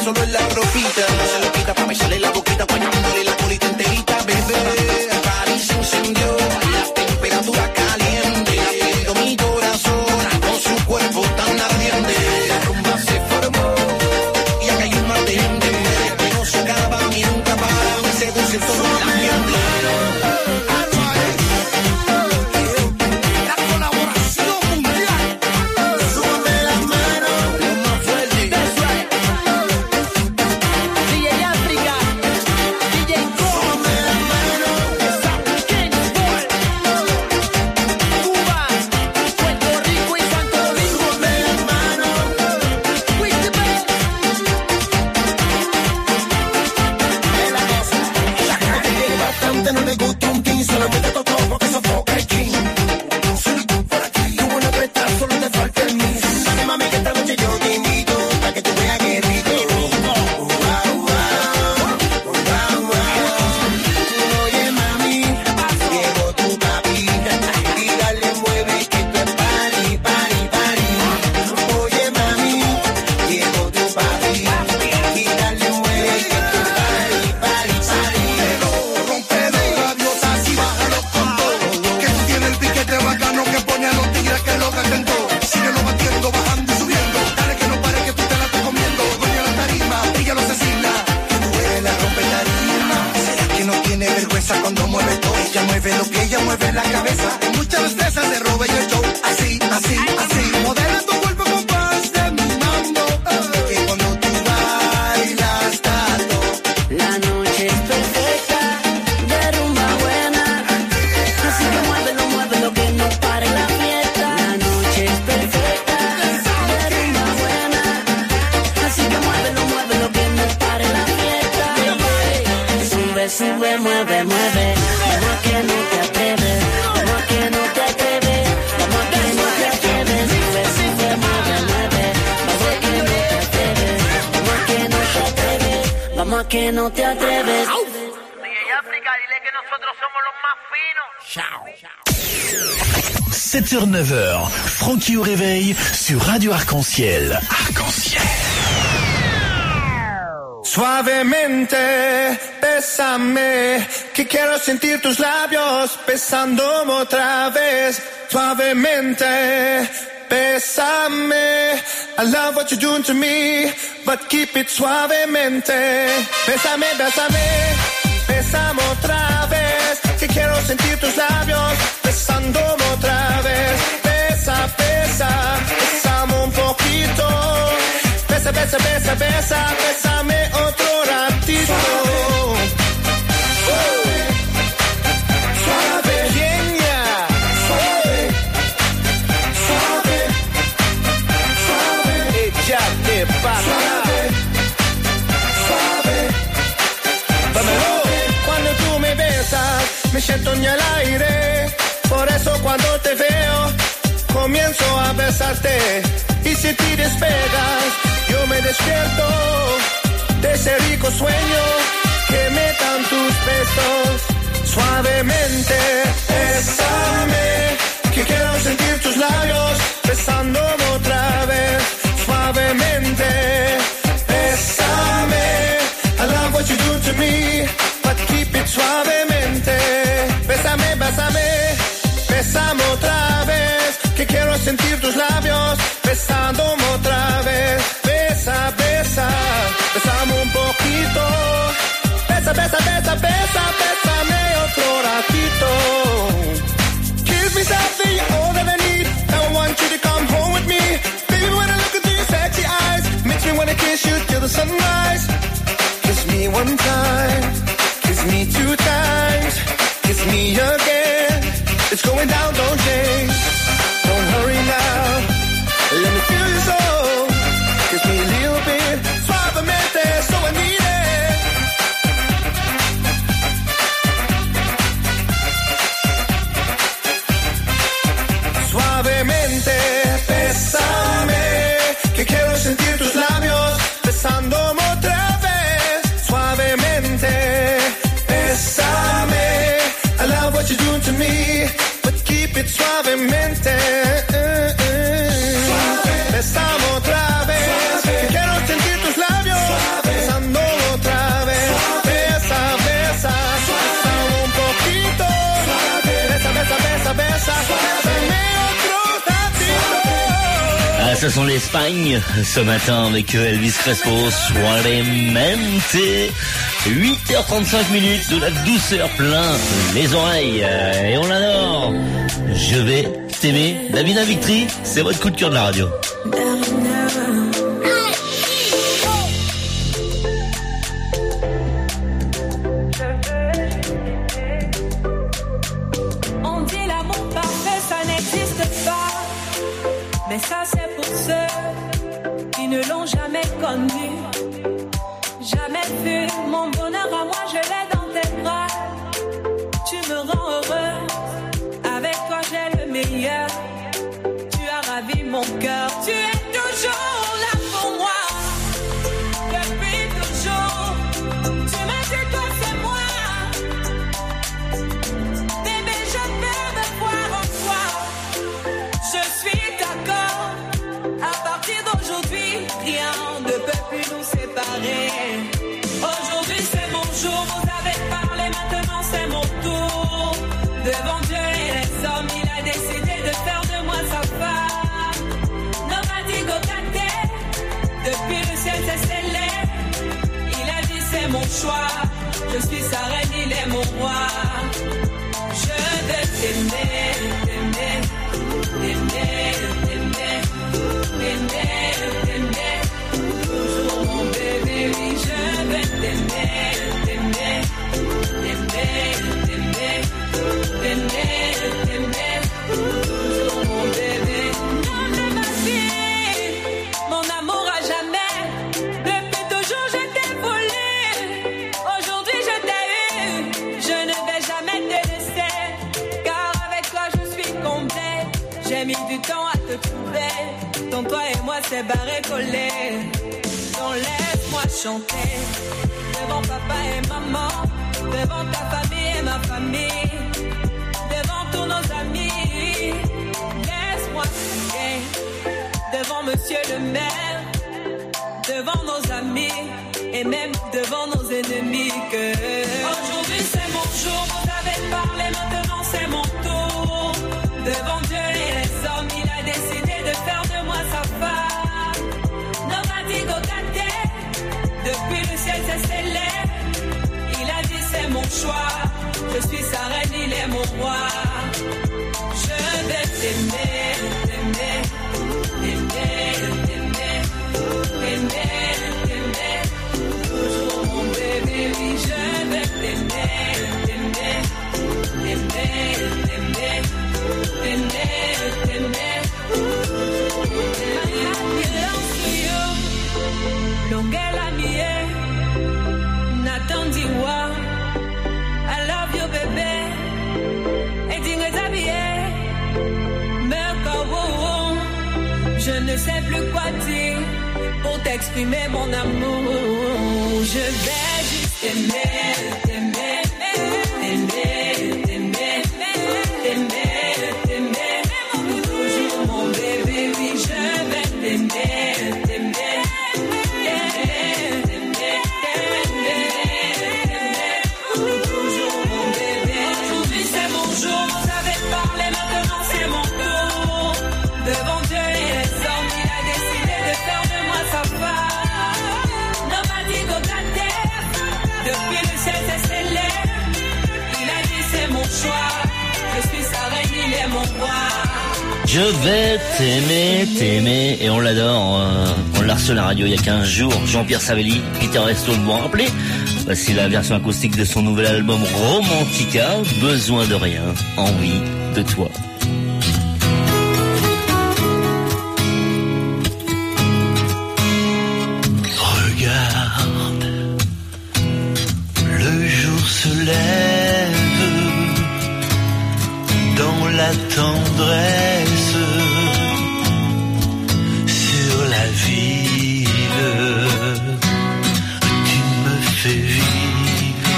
S10: solo en la ropita. Se lo quita pa' besarle la boquita, guayándole la colita enterita, bebé. El party se encendió, la temperatura caliente, latiendo mi corazón con su cuerpo tan ardiente. La rumba se formó y acá hay un mar de gente que no se acaba ni nunca para, me seduce todo el ambiente. Cuando mueve todo, ella mueve lo que ella mueve en la cabeza. Hay muchas destrezas de roba y el show. Así, así, así. Modela tu cuerpo con paz de mi mambo. Oh. Y cuando tú bailas tanto,
S12: La noche es perfecta, de rumba buena. Así que muévelo, muévelo, que no pare la fiesta. La noche es perfecta, de rumba buena. Así que muévelo, muévelo, que no pare la fiesta. Sube, sube, mueve, mueve. Vamos que no te atreves, vamos que no te atreves, vamos que no te atreves. Sube, sube, mueve, mueve. Vamos que no te atreves, vamos que no te atreves, vamos que no te atreves.
S2: sept heures neuf heures, Francky au réveil sur Radio Arc-en-Ciel. Arc-en-Ciel.
S10: suavemente, bésame, que quiero sentir tus labios besándome otra vez. Suavemente, bésame, I love what you're doing to me, but keep it suavemente. Bésame, bésame, bésame otra vez, que quiero sentir tus labios besándome otra vez. Besa, besa, bésame un poquito. Besa, besa, besa, besa, bésame otro ratito. Suave, suave, genia. Suave, suave, suave. Échate pa' suave, suave, suave. Cuando tú me besas, me siento en el aire. Por eso cuando te veo, comienzo a besarte. Y si te despegas, yo me despierto de ese rico sueño que me dan tus besos. Suavemente, bésame, que quiero sentir tus labios besándome otra vez. Suavemente, bésame, I love what you do to me, but keep it suavemente. Bésame, bésame, bésame otra vez, que quiero sentir tus labios besándome otra vez. Besa, besa, bésame un poquito. Besa, besa, besa, besa, bésame otro ratito. Kiss me softly, all that I need. I want you to come home with me. Baby, when I look at
S3: ça sent l'Espagne ce matin avec Elvis Crespo, Suavemente. huit heures trente-cinq minutes, de la douceur plein les oreilles euh, et on l'adore. Je vais t'aimer. Davina Victory, c'est votre coup de cœur de la radio.
S12: On dit l'amour parfait, ça n'existe pas. Mais ça c'est pour ceux qui ne l'ont jamais connu. Jamais vu mon bonheur à moi, je l'ai dans tes bras. Tu me rends heureux, avec toi j'ai le meilleur. Tu as ravi mon cœur, tu es toujours là pour moi. Depuis toujours, tu m'as dit toi c'est moi. Bébé, je veux me voir en toi. Je suis d'accord, à partir d'aujourd'hui, rien ne peut plus nous séparer. Aujourd'hui c'est mon jour, vous avez parlé, maintenant c'est mon tour. Devant Dieu et les hommes, il a décidé de faire de moi sa femme. Nobody go back there. Depuis le ciel c'est scellé. Il a dit c'est mon choix. Je suis sa reine, il est mon roi. Je veux t'aimer, t'aimer, t'aimer, t'aimer, t'aimer, t'aimer. Toujours mon bébé, oui, je veux t'aimer, t'aimer, t'aimer, t'aimer, t'aimer, t'aimer. Toujours mon bébé. Non, de ma vie, mon amour à jamais. Depuis toujours je t'ai voulu. Aujourd'hui je t'ai eu. Je ne vais jamais te laisser. Car avec toi je suis complet. J'ai mis du temps à te trouver. Ton toi et moi c'est barré collé. Donc laisse-moi chanter devant papa et maman, devant ta famille et ma famille, devant tous nos amis. Laisse-moi chanter devant monsieur le maire, devant nos amis et même devant nos ennemis. Que aujourd'hui c'est mon jour, vous avez parlé, maintenant c'est mon tour. Devant Dieu et les hommes, il a décidé de faire de moi sa femme. Nobody go back there. Depuis le ciel c'est scellé. Il a dit c'est mon choix. Je suis sa reine, il est mon roi. Je vais t'aimer, t'aimer, t'aimer, t'aimer, t'aimer, t'aimer. Toujours mon bébé, oui, je vais t'aimer, t'aimer, t'aimer, t'aimer, t'aimer, t'aimer. I belong to you. Longela mie, Nathan Diwa. I love you, bébé. Et dingue t'habiller, me kawo. Je ne sais plus quoi dire pour t'exprimer mon amour. Je vais juste t'aimer, t'aimer, t'aimer, t'aimer, t'aimer, t'aimer. Toujours mon bébé, oui, je vais t'aimer, t'aimer. Devant Dieu et les hommes, il a décidé de faire de moi sa femme. Nobody go back there. Depuis le ciel c'est scellé. Il a dit c'est mon choix. Je suis sa reine, il est mon roi.
S3: Je vais t'aimer, t'aimer, et on l'adore. Euh, on l'a reçu à la radio il y a quinze jours. Jean-Pierre Savelli, Peter Resto, vous vous rappelez? Voici la version acoustique de son nouvel album Romantica. Besoin de rien, envie de toi.
S2: Regarde, le jour se lève dans la tendresse sur la ville. Tu me fais vivre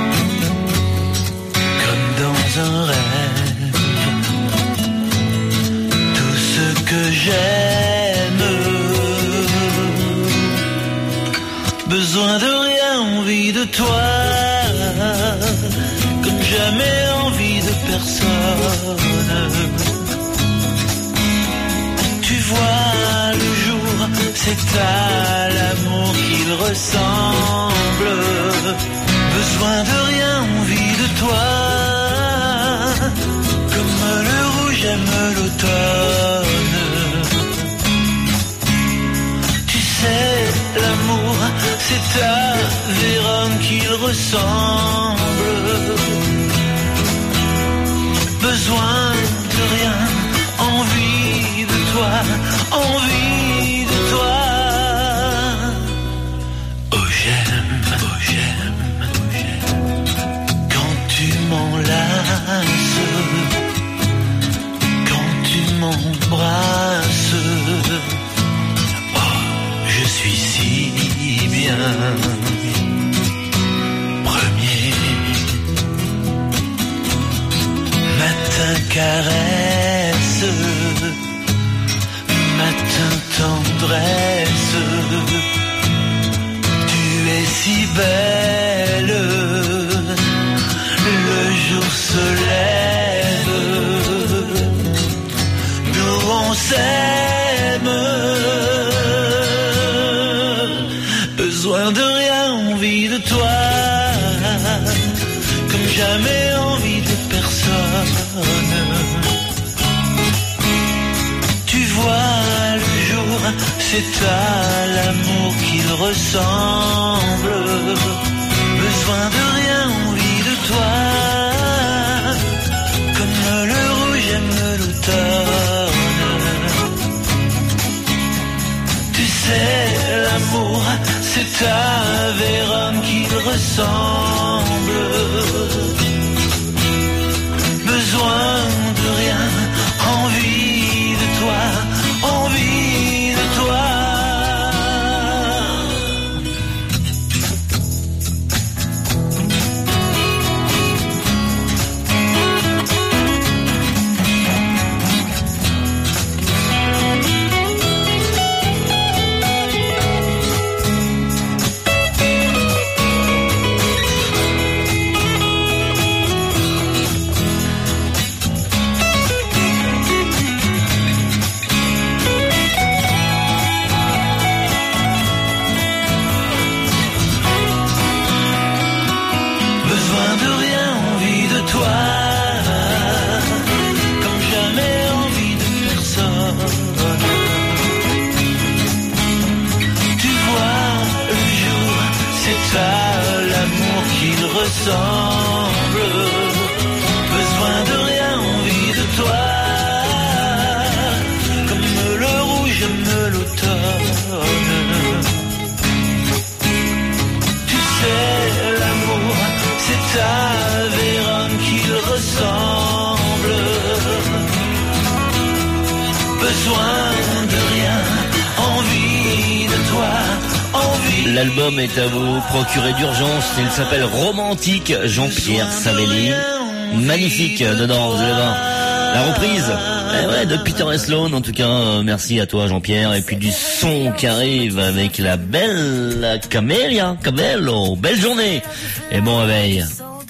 S2: comme dans un rêve tout ce que j'aime. Besoin de rien, envie de toi, comme jamais envie de personne. Tu vois
S17: c'est à l'amour qu'il ressemble. Besoin de rien, envie de toi. Comme le rouge aime l'automne. Tu sais, l'amour, c'est à Vérone qu'il ressemble. Besoin de rien, envie de toi, envie de toi. Oh j'aime, oh j'aime, oh j'aime. Quand tu m'enlaces, quand tu m'embrasses, oh je suis si bien. Premier matin caresse, matin tendresse, tu es si belle, le jour se lève, nous on s'aime, besoin de rien, envie de toi, comme jamais envie de personne. Tu vois le jour, c'est à l'amour qu'il ressemble. Besoin de rien, envie de toi. Comme le rouge aime l'automne. Tu sais, l'amour, c'est à Vérone qu'il ressemble. Besoin de rien, envie de toi, envie de toi. Ressemble, besoin de rien, envie de toi, comme le rouge aime l'automne. Tu sais, l'amour, c'est à Vérone qu'il ressemble. Besoin de rien, envie de toi.
S3: L'album est à vous procurer d'urgence. Il s'appelle Romantique, Jean-Pierre Savelli. Magnifique dedans, vous allez voir. La reprise, eh ouais, de Peter et Sloan. En tout cas, euh, merci à toi Jean-Pierre. Et puis du son qui arrive avec la belle Camélia, Cabello. Belle journée et bon réveil.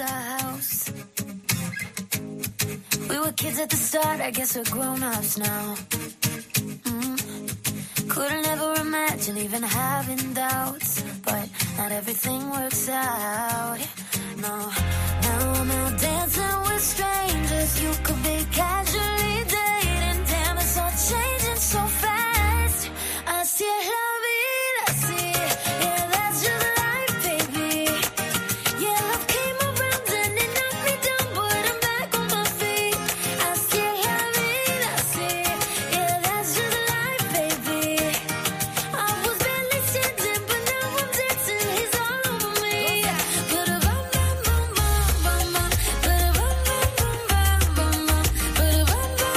S18: Couldn't ever imagine even having doubts, but not everything works out. No, now I'm out dancing with strangers. You could be casually dating. Damn, it's all changing so fast. I see la vida, see, yeah, that's just life, baby. Yeah, love came around and it knocked me down, but I'm back on my feet. I see la vida, see, yeah, that's just life, baby. I was barely standing, but now I'm dancing. He's all over me. But a bum bum bum bum bum bum, but a bum bum bum bum bum, but a bum bum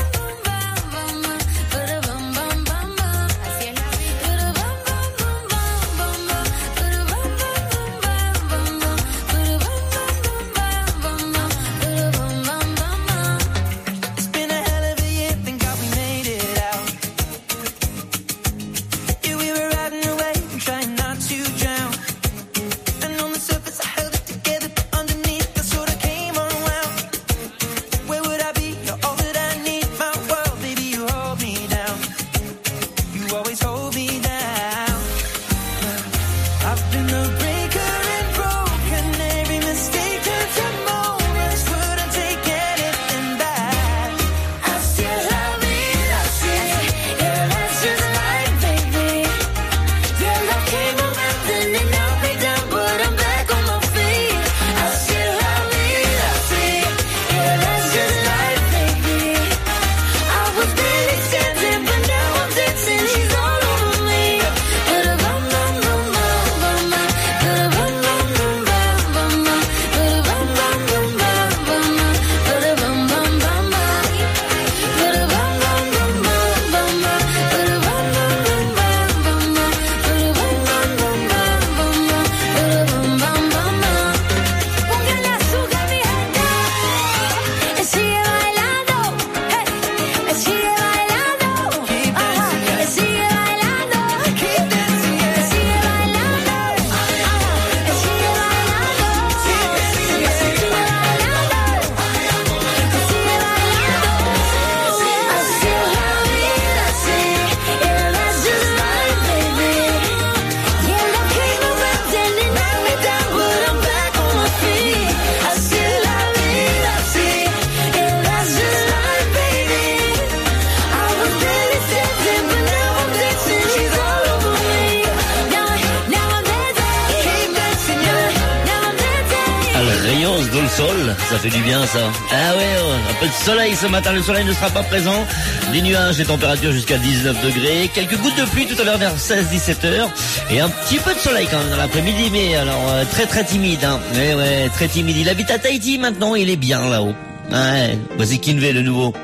S3: dans le sol, ça fait du bien ça. Ah ouais, un peu de soleil ce matin, le soleil ne sera pas présent. Des nuages, des températures jusqu'à dix-neuf degrés, quelques gouttes de pluie tout à l'heure vers seize dix-sept heures. Et un petit peu de soleil quand même dans l'après-midi, mais alors euh, très très timide. Hein. Ouais ouais, très timide. Il habite à Tahiti maintenant, il est bien là-haut. Ouais, voici Kinvey le nouveau.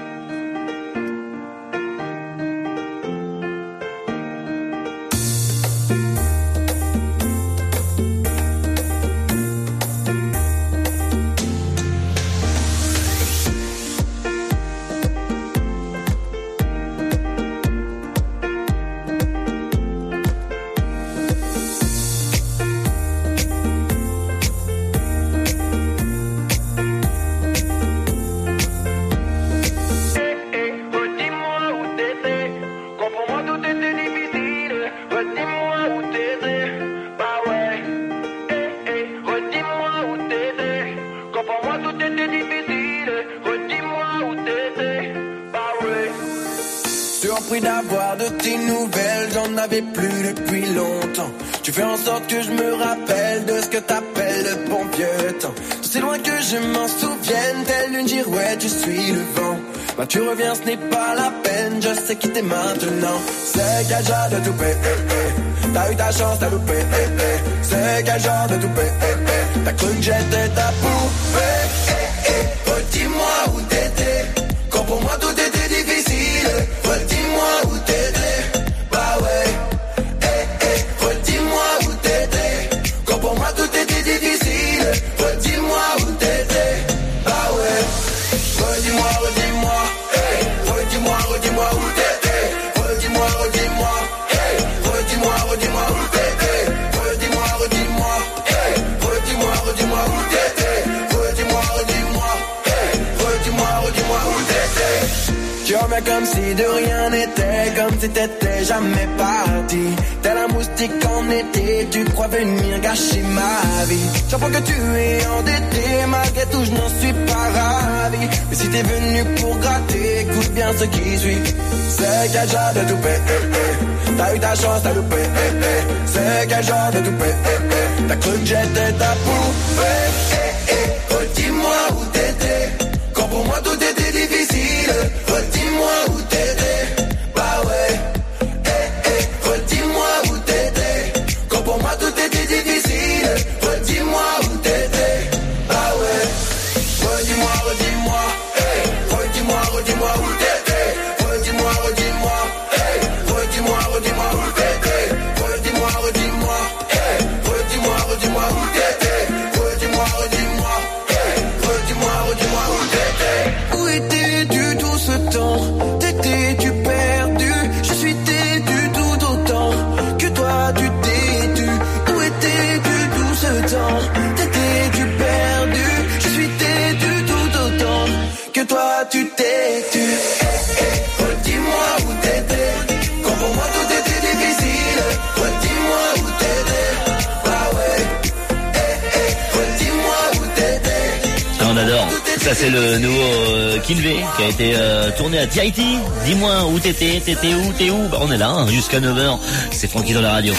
S10: Surpris d'avoir de tes nouvelles, j'en avais plus depuis longtemps. Tu fais en sorte que je me rappelle de ce que t'appelles le bon vieux temps. C'est loin que je m'en souvienne, telle une girouette, je suis le vent. Bah tu reviens, ce n'est pas la peine, je sais quitter maintenant. C'est quel genre de toupet, eh, eh. T'as eu ta chance, t'as loupé, eh, eh. C'est quel genre de toupet, eh, eh. T'as cru que j'étais ta poupée, eh, eh. Redis-moi où t'étais, quand pour moi tout était difficile. Redis-moi où t'étais, bah ouais, eh, eh. Redis-moi où t'étais, quand pour moi tout était difficile. Redis-moi où t'étais, bah ouais. Redis-moi, redis-moi, hey. Redis-moi, redis-moi où t'étais. Redis-moi, redis-moi, hey. Redis-moi, redis-moi où t'étais. Redis-moi, redis-moi, hey. Redis-moi, redis-moi où t'étais. Redis-moi, redis-moi, hey. Redis-moi, redis-moi où t'étais. Tu reviens comme si de rien n'était, comme si t'étais jamais parti. Tel un moustique en été, tu crois venir gâcher ma vie. J'apprends que tu es endetté, malgré tout je n'en suis pas ravi. Mais si t'es venu pour gratter, écoute bien ce qui suit. C'est quel genre de toupet, eh, eh. T'as eu ta chance, t'as loupé, eh, eh. C'est quel genre de toupet, eh, eh. T'as cru que j'étais ta poupée, eh, eh. Redis-moi où t'étais, quand pour moi tout était difficile. Redis-moi où t'étais, bah ouais, eh, eh. Redis-moi où t'étais, quand pour moi tout était difficile. Redis-moi où t'étais, bah ouais. Redis-moi, redis-moi, hey. Redis-moi, redis-moi où t'étais. Redis-moi, redis-moi, hey. Redis-moi, redis-moi où t'étais. Redis-moi, redis-moi, hey. Redis-moi, redis-moi où t'étais. Redis-moi, redis-moi, hey. Redis-moi, redis-moi où t'étais. Où étais-tu tout ce temps? T'étais-tu perdu? Je suis têtu tout autant que toi tu t'es tu. Où étais-tu tout ce temps? T'étais-tu perdu? Je suis têtu tout autant que toi tu t'es tu. Eh, eh, redis-moi où t'étais, quand pour moi tout était difficile. Redis-moi où t'étais, bah ouais. Eh, eh, redis-moi où t'étais.
S3: Ah, on adore. Ça c'est le nouveau euh, Kinvey qui a été euh, tourné à Tahiti. Dis-moi où t'étais, t'étais où, t'es où? Bah on est là hein, jusqu'à neuf heures. C'est Francky dans la radio.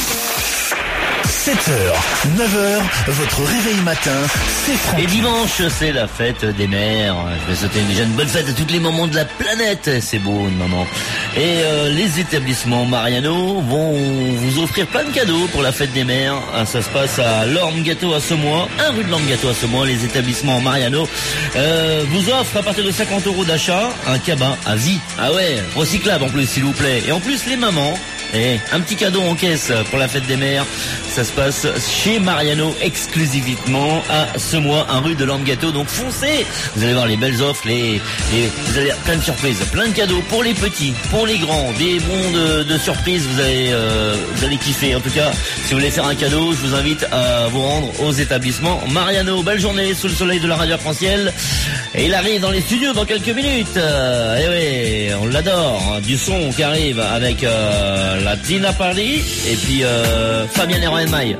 S2: sept heures, neuf heures, votre réveil matin, c'est Francky.
S3: Et dimanche, c'est la fête des mères. Je vais souhaiter déjà une bonne fête à toutes les mamans de la planète. C'est beau, une maman. Et euh, les établissements Mariano vont vous offrir plein de cadeaux pour la fête des mères. Ça se passe à l'Orme Gâteau à Semois, un rue de l'Orme Gâteau à Semois. Les établissements Mariano euh, vous offrent à partir de cinquante euros d'achat un cabas à vie. Ah ouais, recyclable en plus, s'il vous plaît. Et en plus, les mamans, et un petit cadeau en caisse pour la fête des mères. Ça se passe chez Mariano exclusivement à Semois, un rue de l'Orme Gâteau. Donc foncez, vous allez voir les belles offres, les, les vous allez plein de surprises, plein de cadeaux pour les petits, pour les grands, des bons de, de surprises. Vous allez euh, vous allez kiffer. En tout cas, si vous voulez faire un cadeau, je vous invite à vous rendre aux établissements Mariano. Belle journée sous le soleil de la radio arc-en-ciel. Et il arrive dans les studios dans quelques minutes. Euh, et oui, on l'adore. Du son qui arrive avec euh, la Tina Party et puis euh, Fabien Leroy and Maille.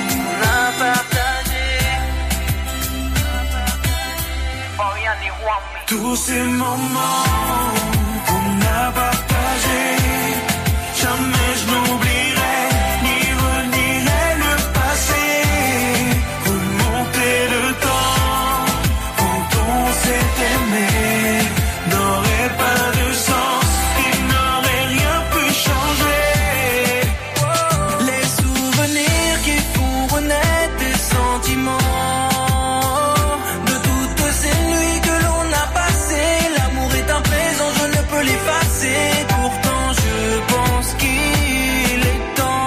S9: One
S10: tous ces moments qu'on a partagés. Jamais je n'oublierai ni renierai le passé. Remonter le temps quand on s'est aimé n'aurait pas de sens, il n'aurait rien pu changer.
S12: Les souvenirs qui font renaître des sentiments. De toutes ces nuits que l'on a passées, l'amour est un présent, je ne peux l'effacer. Pourtant je pense qu'il est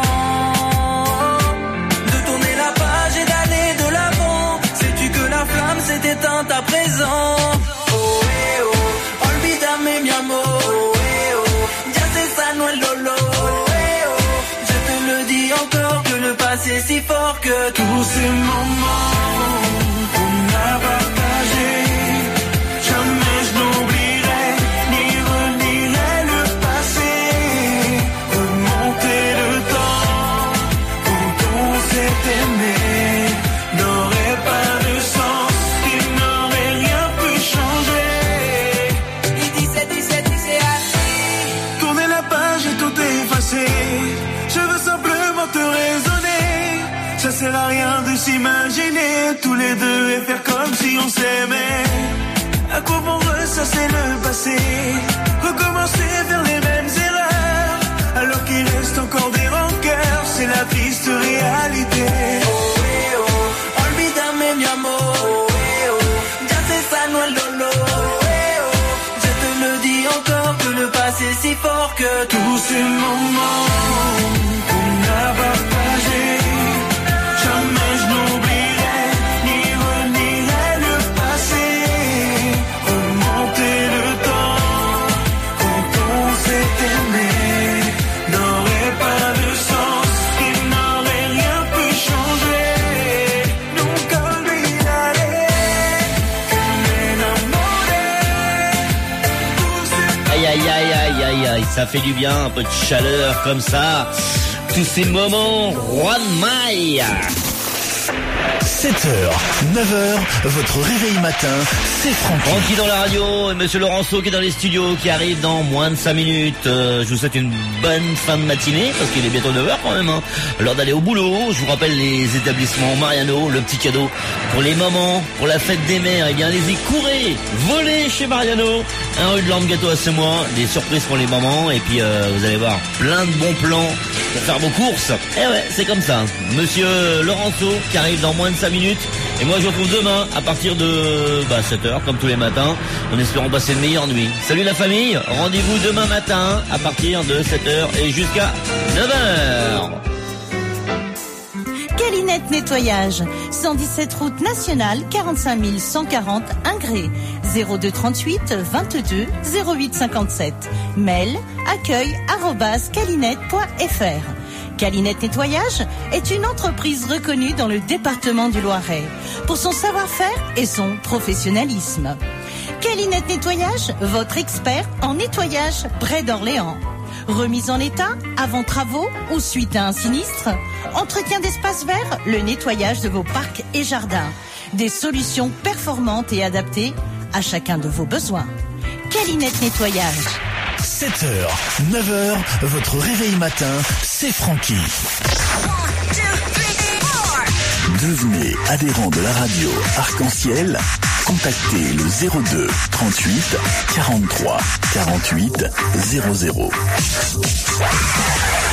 S12: temps de tourner la page et d'aller de l'avant. Sais-tu que la flamme s'est éteinte à présent? Oh eh oh, olvídame mi amor. Oh eh oh, ya se sanó el dolor. Oh eh oh, je te le dis encore que le passé est si fort que
S10: tous ces moments qu'on a partagés. Jamais je n'oublierai ni renierai le passé. Remonter le temps quand on s'est aimé n'aurait pas de sens, il n'aurait rien pu changer.
S12: il disait, disait, disait así.
S10: Tourner la page et tout effacer. Je veux simplement te raisonner. Ça sert à rien de s'imaginer tous les deux et faire comme si on s'aimait. À quoi bon ressasser le passé, recommencer vers les mêmes erreurs, alors qu'il reste encore des rancœurs, c'est la triste réalité.
S12: Oh eh oh, olvídame mi amor. Oh eh oh, ya se sanó el dolor. Oh eh oh, je te le dis encore que le passé est si fort que
S10: Tous ces moments qu'on a partagés, jamais je n'oublierai ni renierai le passé. Remonter le temps quand on s'est aimé n'aurait pas de sens, il n'aurait rien pu changer. Nunca olvidaré que me enamoré.
S3: Aïe aïe aïe aïe aïe aïe, ça fait du bien, un peu de chaleur comme ça. Tous ces moments, Juan Maille.
S2: sept heures, neuf heures, votre réveil matin, c'est Francky.
S3: Francky dans la radio et Monsieur Laurenceau qui est dans les studios, qui arrive dans moins de cinq minutes. Euh, je vous souhaite une bonne fin de matinée, parce qu'il est bientôt neuf heures quand même, hein. L'heure d'aller au boulot. Je vous rappelle les établissements Mariano, le petit cadeau pour les mamans, pour la fête des mères. Eh bien, allez-y, courez, volez chez Mariano, un rue de l'Orme Gâteau à Semois, des surprises pour les mamans, et puis euh, vous allez voir plein de bons plans pour faire vos courses. Eh ouais, c'est comme ça. Monsieur Laurenceau qui arrive dans moins de cinq minutes. Et moi je vous retrouve demain à partir de bah, sept heures comme tous les matins, en espérant passer une meilleure nuit. Salut la famille, rendez-vous demain matin à partir de sept heures et jusqu'à neuf heures.
S19: Calinette Nettoyage, cent dix-sept route nationale, quarante-cinq mille cent quarante Ingré, zéro deux trente-huit vingt-deux zéro huit cinquante-sept. Mail accueil arobase calinette point fr. Calinette Nettoyage est une entreprise reconnue dans le département du Loiret pour son savoir-faire et son professionnalisme. Calinette Nettoyage, votre expert en nettoyage près d'Orléans. Remise en état, avant travaux ou suite à un sinistre. Entretien d'espaces verts, le nettoyage de vos parcs et jardins. Des solutions performantes et adaptées à chacun de vos besoins. Calinette Nettoyage.
S2: sept heures, neuf heures, votre réveil matin, c'est Francky. Devenez adhérent de la radio Arc-en-Ciel. Contactez le zéro deux trente-huit quarante-trois quarante-huit zéro zéro.